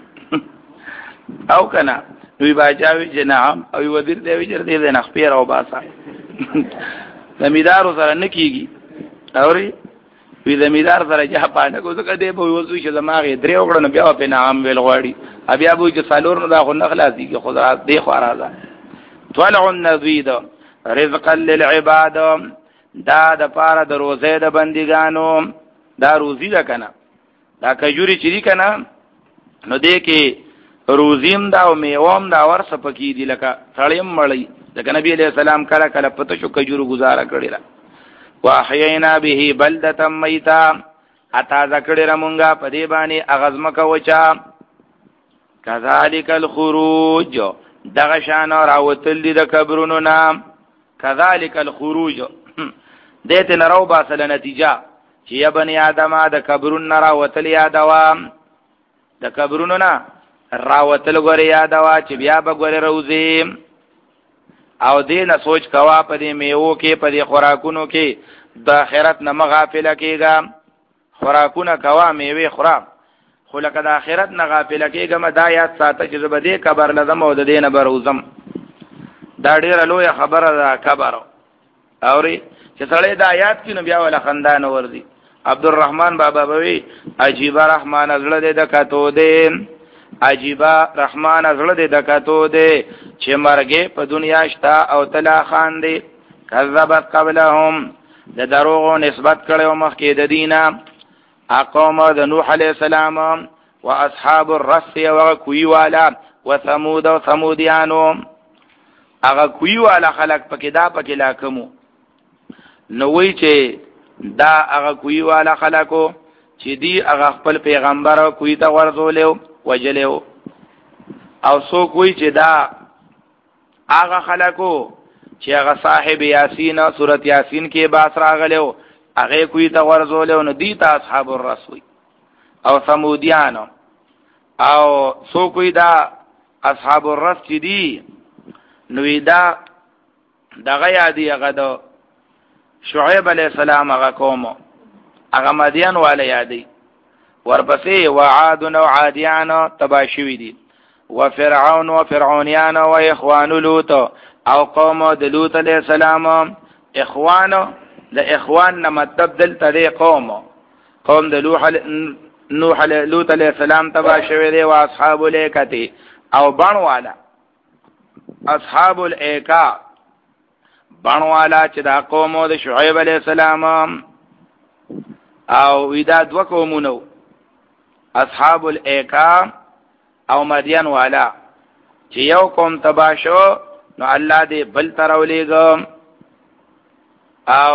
او کنه وی باچا وی چې نعم او وزیر دی وی چې دې نه خپیر او باسا زمیدار سره نکیږي اوري وی زمیدار سره چې پانه کو څنګه دی په وځو چې دماغ درې وګړو نه بیا په نعم ویل غواړي بیا به چې سالور نه دا خو نه خلاصي کې خضرات دی خو راځه طلع النذید رزقا للعباد دا د پاره د روزه د بندګانو دا روزي ده کنه دا کجوري چری کنه نو دې کې روزیم دا او میوام دا ورس پکې دي لکه سړیم مړی د نبی عليه السلام کله کله پته شو کجورو گزاره کړی را واحیینا به بلدة میتا اتا ذکر رمونگا پدی بانی اغزمک وچا کذالک الخروج دغشان راوتل دی د کبرونو نام کذالک الخروج دیت نرو باسل نتیجه چې یا بنی آدم د کبرون راوتل یا دوام د قبرونو نه راوتل غره یاد وا چې بیا به غره روزي او دې نه سوچ کوا په دې میوو کې په دې خوراکونو کې د آخرت نه مغافله کېږه خوراکونه کوا میوه خورا خو لکه د آخرت نه غافله کېږم دا یاد ساته چې زه به دې قبر لزم او د دې نه به روزم دا ډېره لویه خبره ده قبر اوري چې سړی دا یاد کړي نو بیا ولا خندان ورځي عبدالرحمن بابا بوي عجیبه رحمان زړه دې د کتو دې عجیبه رحمان زړه دې د کتو دې چې مرګ په دنیا شتا او تلا خان دې کذبت قبلهم د دروغو نسبت کړو مخکې د دینه اقوم د نوح علیہ السلام و اصحاب الرس و کوی والا و ثمود و ثمودیانو هغه کوی والا خلق پکې دا پکې لاکمو نو وی چې دا هغه کوی والا خلقو چې دی هغه خپل پیغمبر کوی ته ورزولیو وجلیو او سو کوی چې دا هغه خلقو چې هغه صاحب یاسین سورۃ یاسین کې باس راغلیو هغه کوی ته ورزولیو نو دی ته اصحاب الرسول او ثمودیانو او سو کوی دا اصحاب الرس چې دی نو دا دغه یادی هغه د شعیب علیہ السلام هغه قوم هغه مدین والا یادی ورپسې وعاد او عادیان تباشوی دي وفرعون وفرعونیان و اخوان لوط او قوم د لوط علیہ السلام اخوان د اخوان نه متبدل تدې قوم قوم د لوح نوح لوط علیہ السلام تباشوی دي او اصحاب الیکتی او بڼوالا اصحاب الایکا بڼوالا چې دا قوم د شعیب علیہ السلام او ودا دو قومونو اصحاب الایکا او مدین والا چې یو قوم تباشو نو الله دې بل ترولېګو او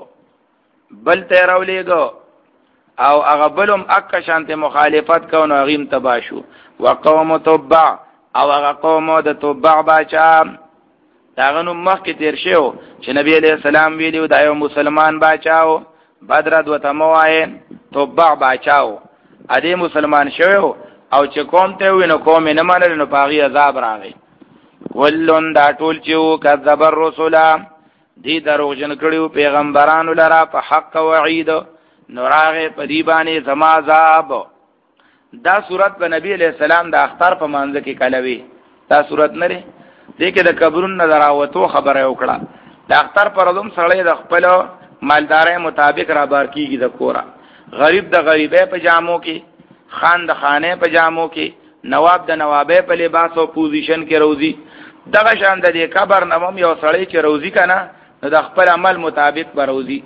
بل ترولېګو او هغه بلم اک شانته مخالفت کو نو غیم تباشو وقوم تبع او هغه قوم د تبع باچا داغه نو مخکې تیر شو چې نبی علیہ السلام ویلو دا یو مسلمان باچاو بدر دوته موای تبع باچاو ا دې مسلمان شوو او چې قوم ته وینو قوم نه منل نو پاغي عذاب راغی ولون دا ټول چې کذب الرسل دې دروژن کړیو پیغمبرانو لرا په حق وعید نو راغه په دی باندې زما عذاب دا صورت په نبی علیہ السلام د اختر په مانځ کې کلوي دا صورت نه لري دې کې د قبرون نظر اوتو خبره وکړه د اختر پر دوم سړی د خپل مالدارۍ مطابق را بار کیږي د کورا غریب د غریبې په جامو کې خان د خانه په جامو کې نواب د نوابې په لباس او پوزیشن کې روزي دغه شان د دې قبر نوم یو سړی چې روزي کنه نو د خپل عمل مطابق به روزي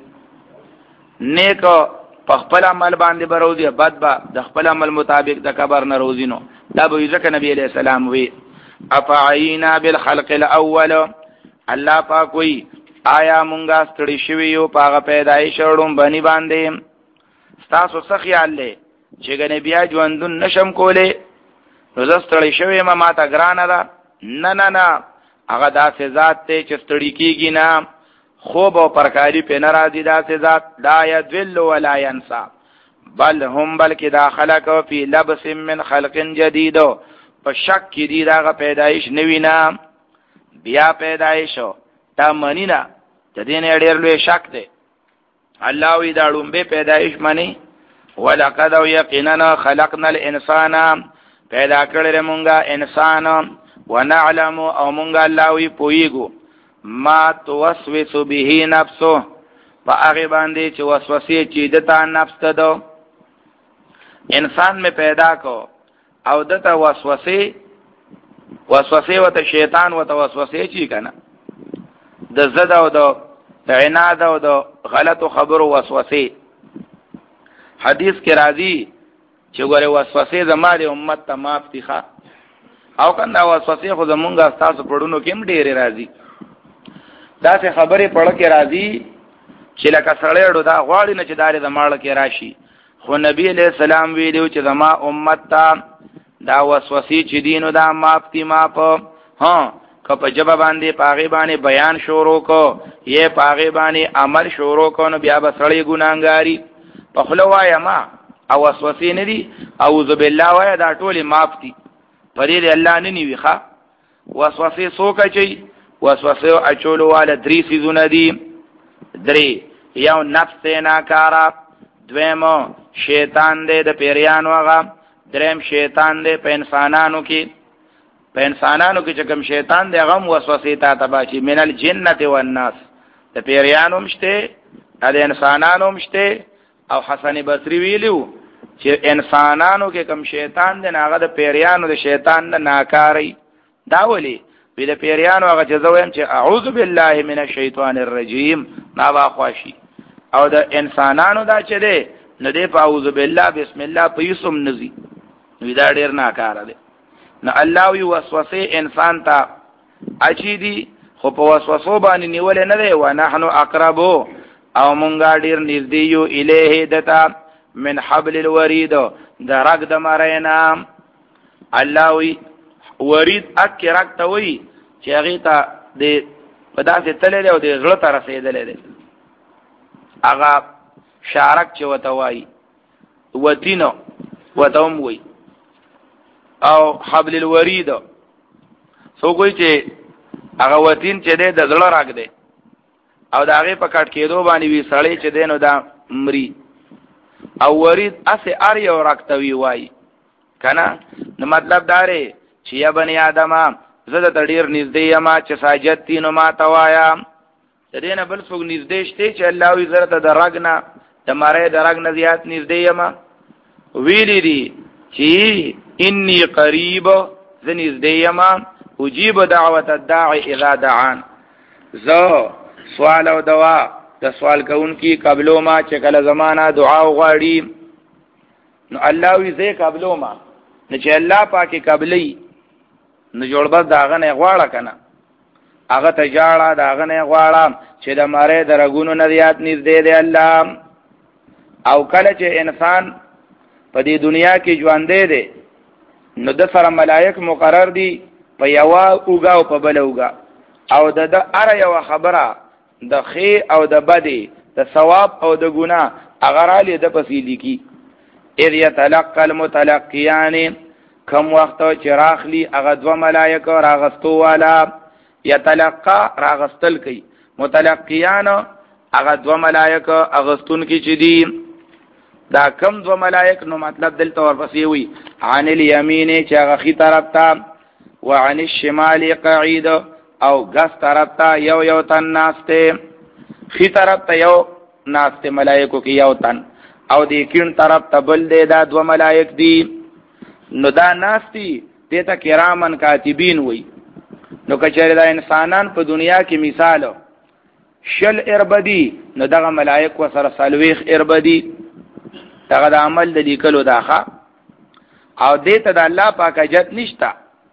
نیک په خپل عمل باندې به روزي بد به د خپل عمل مطابق د قبر نه روزي نو دا به ځکه نبی علیہ السلام وی افعینا بالخلق الاول الله پاک وی آیا مونږه ستړي شوی یو پاغه پیدایش وروم بنی باندې تاسو څه خیال لې چې ګنې بیا ژوندون نشم کولې نو زستړی شوی ما ماته ګرانه ده نه نه نه هغه داسې ذات ته چې ستړي کیږي نه خوب او پرکاری په ناراضي داسې ذات لا یذل ولا ينسى بل هم بلکې دا خلق فی لبس من خلق جدید په شک کې دی دا پیدایش نوی نه بیا پیدایش تا منینا د دې نه ډېر لوی شک دی الله وی دا لومبه پیدایش منی ولقد یقینا خلقنا الانسان پیدا کړل مونږه انسان ونعلم او مونږه الله وی پویګو ما توسوس به نفسه په هغه باندې چې وسوسه چې دتا نفس ته دو انسان می پیدا کو او دته وسوسه وسوسه وته شیطان وته وسوسه چی کنه د زده او د عناد او د غلط خبرو وسوسه حدیث کې راځي چې ګوره وسوسه زموږ امت ته معاف دي ښا او کنده وسوسه خو زمونږه تاسو پړونو کې هم ډېرې راځي دا څه خبره پړه کې راځي چې لکه سړی ډو دا غواړي نه چې داري زماړه کې راشي خو نبی علیہ السلام ویلو چې زما امت ته دا وسوسه چې دینو دا معاف دي معاف ها که په جبه باندې پاغي باندې بیان شروع کو یې پاغي باندې عمل شروع کو نو بیا به سړی ګناګاری په خلوایا ما او وسوسه نه دي اعوذ بالله وای دا ټول معاف دي پرې الله نه نیوي ښا وسوسه سوکه چي وسوسه اچولو والا درې سيزونه دي درې یو نفس ناکارا دویمو شیطان دې د پیریانو هغه دریم شیطان دې په انسانانو کې په انسانانو کې چې کوم شیطان دې هغه وسوسه تا تباشي من الجنه والناس د پیریانو مشته د انسانانو مشته او حسن بصری ویلو چې انسانانو کې کوم شیطان دې هغه د پیریانو د شیطان نه ناکاری دا ولي په د پیریانو هغه چې زویم چې اعوذ بالله من الشیطان الرجیم نا واخواشي او د انسانانو دا چې ده نو دې په اعوذ بالله بسم الله په یسم نزي نو دا ډیر ناکاره ده نو الله وی وسوسه انسان ته اچي دي خو په وسوسو باندې نیول نه دی و نحنو اقربو او مونږه ډیر نږدې یو الیه دتا من حبل الورید درګ د مرینا الله وی ورید اک راکته وی چې هغه ته د پداسه تللی او د غړ ته رسیدلې ده هغه شارک چې وته وای وتینو وتهم وی او حبل الورید سو کوئی چې هغه وتین چې ده د زړه راګ ده او دا هغه په کټ کېدو باندې وی سړی چې دینو دا مري او ورید اسه ار یو راکتوي وای کنه نو مطلب داره چې یا بنی آدمه زه د ډیر نږدې یم چې ساجد تینو ما توایا د دې نه بل څوک نږدې شته چې الله وی زره ته درغنه د ماره درغنه زیات نږدې یم ویلی دي چې انی قریب ز نږدې یم اجیب دعوت الداعی اذا دعان زه سوال او دوا د سوال کوونکی قبلو ما چې کله زمانہ دعا وغواړي نو الله وی زه قبلو ما نه چې الله پاکي قبلي نو جوړ بس داغه نه غواړه کنه هغه ته جاړه داغه نه غواړه چې د ماره درګونو نه زیات نږدې دی الله او کله چې انسان په دې دنیا کې ژوند دی نو د سره ملائک مقرر دي په یوا اوګه او په بل اوګه او د د اره یو خبره د خیر او د بدی د ثواب او د ګناه اگر علی د پسیلی کی اذ يتلقى المتلقيان کم وخت چې راخلی هغه دو ملائکه راغستو والا يتلقى راغستل کی متلقيان هغه دو ملائکه اغستون کی چې دي دا کم دو ملائک نو مطلب دلته ورپسې وي عن اليمين چې هغه خي طرف ته وعن الشمال قعيد او غس طرف ته یو یو تن ناشته خي طرف ته یو ناشته ملائکو کې یو تن او د کین طرف ته بل دی دا دو ملائک دي نو دا ناشتي ته ته کرامن کاتبین وي نو کچره دا انسانان په دنیا کې مثال شل اربدي نو دغه ملائک وسره سلويخ اربدي دغه د عمل د لیکلو داخه او دې ته د الله پاک اجت نشتا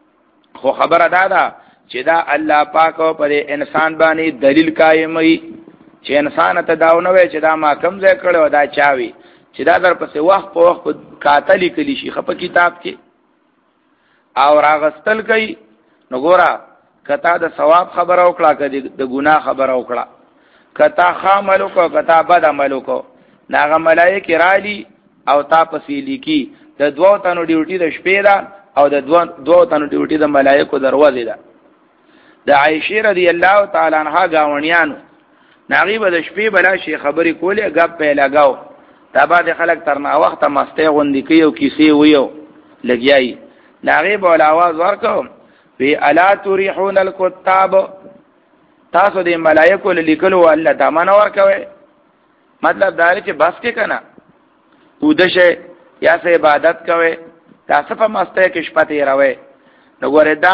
خو خبره دا ده چې دا الله پاک په انسان باندې دلیل قائمي چې انسان ته داونه وي چې دا ما کم ځای کړو دا چاوي چې دا در پسې وخت په وخت کاتلی کلی شي خپ کتاب کې او راغستل کوي نو ګورا کتا د ثواب خبر او کړه کدي د ګناه خبر او کړه کتا خامل کو کتا بد عمل کو ناغه ملائکه رالی او تا پسې لیکي د دوه تنو ډیوټي د شپې دا او د دوه دوه تنو ډیوټي د ملائکه دروازه ده د عائشه رضی الله تعالی عنها گاونیانو ناغي به د شپې بلا شي خبرې کولې غب په لگاو دا بعد خلک ترنا وخت مسته غوندې کوي او کیسې ویو لګیای ناغي بول आवाज ورکو وی الا تريحون الكتاب تاسو د ملائکه لیکلو الله دمن ورکوي مطلب دا چې بس کې کنه ودشه یا سه عبادت کوي تاسو په مسته کې شپته راوي نو ګوره دا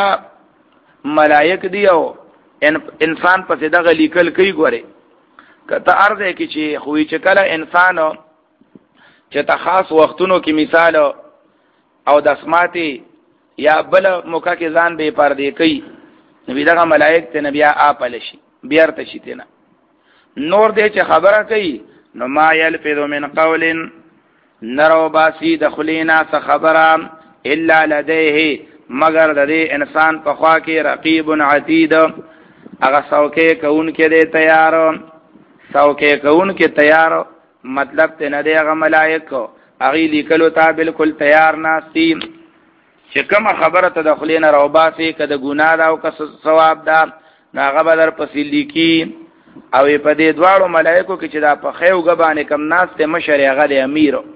ملائک دی او انسان په دغه لیکل کوي ګوره کته ارزه کې چې خوې چې کله انسان چې ته خاص وختونو کې مثال او د اسماتي یا بل موقع کې ځان به پردې کوي نبی دغه ملائک ته نبی اپل شي بیرته شي تینا نور دې چې خبره کوي نو ما يلفظ من قول نرو باسی دخلینا څه خبره الا لديه مگر د دې انسان په خوا کې رقیب عتید هغه څوکې کون کې دې تیار څوکې کون کې تیار مطلب ته نه دی هغه ملائکه اغي لیکلو ته بالکل تیار ناستی چې کومه خبره تدخلین روباسي کده ګناه دا او کس ثواب دا ناغه بدر پسې لیکي او په دې دواړو ملائکو کې چې دا په خیو غبانې کم ناس ته مشر هغه د امیر